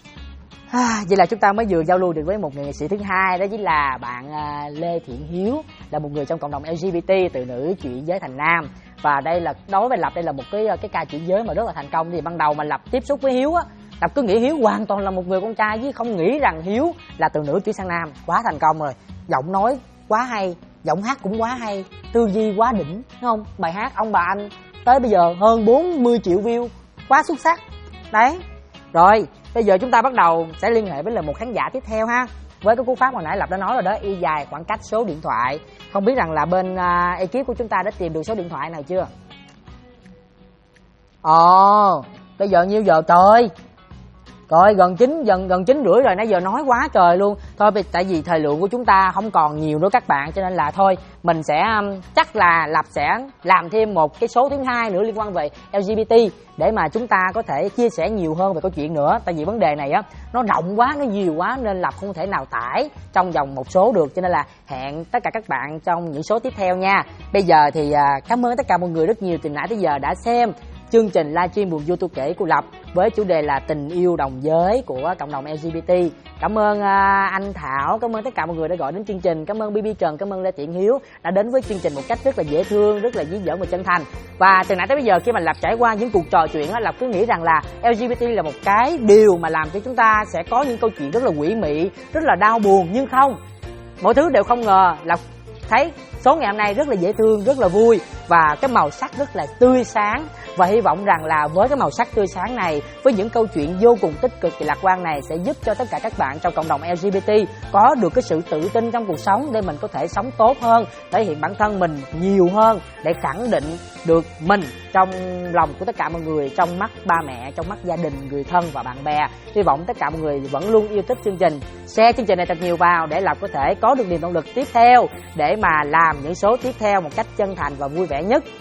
Vậy là chúng ta mới vừa giao lưu được với một người nghệ sĩ thứ hai, đó chính là bạn Lê Thiện Hiếu, là một người trong cộng đồng LGBT từ nữ chuyển giới thành nam. Và đây là đối với Lập, đây là một cái ca chuyển giới mà rất là thành công. Thì ban đầu mà Lập tiếp xúc với Hiếu á, Lập cứ nghĩ Hiếu hoàn toàn là một người con trai chứ không nghĩ rằng Hiếu là từ nữ chuyển sang nam. Quá thành công rồi, giọng nói quá hay, giọng hát cũng quá hay, tư duy quá đỉnh, đúng không? Bài hát Ông Bà Anh tới bây giờ hơn 40 triệu view, quá xuất sắc đấy. Rồi bây giờ chúng ta bắt đầu sẽ liên hệ với một khán giả tiếp theo ha, với cái cú pháp hồi nãy Lập đã nói rồi đó, y dài khoảng cách số điện thoại. Không biết rằng là bên ekip của chúng ta đã tìm được số điện thoại nào chưa? Bây giờ nhiêu giờ trời? Rồi gần 9 rưỡi rồi, nãy giờ nói quá trời luôn. Thôi tại vì thời lượng của chúng ta không còn nhiều nữa các bạn, cho nên là thôi mình sẽ chắc là Lập sẽ làm thêm một cái số thứ hai nữa liên quan về LGBT để mà chúng ta có thể chia sẻ nhiều hơn về câu chuyện nữa. Tại vì vấn đề này á nó rộng quá, nó nhiều quá nên Lập không thể nào tải trong vòng một số được, cho nên là hẹn tất cả các bạn trong những số tiếp theo nha. Bây giờ thì cảm ơn tất cả mọi người rất nhiều từ nãy tới giờ đã xem chương trình livestream Buồn Vui Tôi Kể của Lập với chủ đề là tình yêu đồng giới của cộng đồng LGBT. Cảm ơn anh Thảo, cảm ơn tất cả mọi người đã gọi đến chương trình, cảm ơn BB Trần, cảm ơn Lê Thiện Hiếu đã đến với chương trình một cách rất là dễ thương, rất là dí dỏm và chân thành. Và từ nãy tới bây giờ khi mà Lập trải qua những cuộc trò chuyện á, Lập cứ nghĩ rằng là LGBT là một cái điều mà làm cho chúng ta sẽ có những câu chuyện rất là quỷ mị, rất là đau buồn, nhưng không, mọi thứ đều không ngờ. Lập thấy số ngày hôm nay rất là dễ thương, rất là vui và cái màu sắc rất là tươi sáng. Và hy vọng rằng là với cái màu sắc tươi sáng này, với những câu chuyện vô cùng tích cực và lạc quan này sẽ giúp cho tất cả các bạn trong cộng đồng LGBT có được cái sự tự tin trong cuộc sống để mình có thể sống tốt hơn, thể hiện bản thân mình nhiều hơn, để khẳng định được mình trong lòng của tất cả mọi người, trong mắt ba mẹ, trong mắt gia đình, người thân và bạn bè. Hy vọng tất cả mọi người vẫn luôn yêu thích chương trình, share chương trình này thật nhiều vào để Lập có thể có được niềm động lực tiếp theo để mà làm những số tiếp theo một cách chân thành và vui vẻ nhất.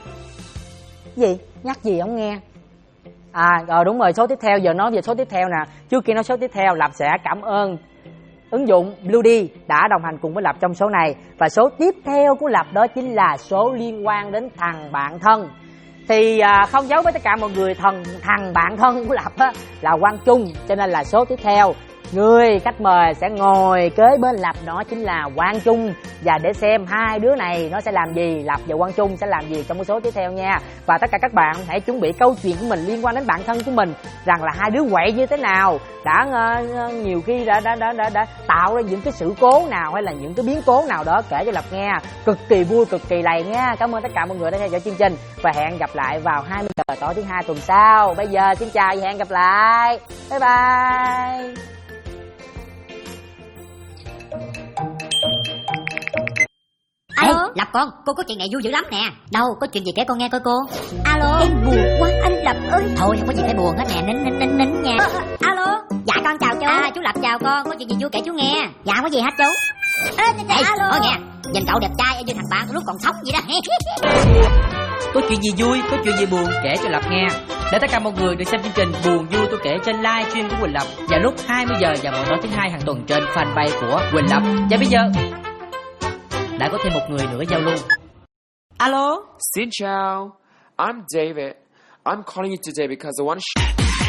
Gì? Nhắc gì không nghe? Đúng rồi, số tiếp theo, giờ nói về số tiếp theo nè. Trước khi nói số tiếp theo, Lập sẽ cảm ơn ứng dụng Bluedy đã đồng hành cùng với Lập trong số này. Và số tiếp theo của Lập đó chính là số liên quan đến thằng bạn thân. Thì không giấu với tất cả mọi người, thằng bạn thân của Lập á, là Quang Trung. Cho nên là số tiếp theo, người khách mời sẽ ngồi kế bên Lập, đó chính là Quang Trung. Và để xem hai đứa này nó sẽ làm gì, Lập và Quang Trung sẽ làm gì trong cái số tiếp theo nha. Và tất cả các bạn hãy chuẩn bị câu chuyện của mình liên quan đến bản thân của mình, rằng là hai đứa quậy như thế nào, đã nhiều khi đã tạo ra những cái sự cố nào hay là những cái biến cố nào đó kể cho Lập nghe. Cực kỳ vui, cực kỳ lầy nha. Cảm ơn tất cả mọi người đã theo dõi chương trình và hẹn gặp lại vào 20 giờ tối thứ hai tuần sau. Bây giờ xin chào và hẹn gặp lại. Bye bye. Ê, Lập con, cô có chuyện này vui dữ lắm nè. Đâu, có chuyện gì kể con nghe coi cô. Alo, em buồn quá anh Lập ơi. Thôi không có gì phải buồn hết nè, nín nha. Alo. Dạ con chào chú. Chú Lập chào con, có chuyện gì vui kể chú nghe. Dạ có gì hả chú? Ê, alo. Nghe, nhìn cậu đẹp trai như thằng bạn lúc còn sống vậy đó. Có chuyện gì vui, có chuyện gì buồn kể cho Lập nghe. Để tất cả mọi người được xem chương trình Buồn Vui Tôi Kể trên live stream của Quỳnh Lập vào lúc 20 giờ và mỗi tối thứ hai hàng tuần trên fanpage của Quỳnh Lập. Và bây giờ đã có thêm một người nữa giao lưu. Alo. Xin chào, I'm David. I'm calling you today because I want to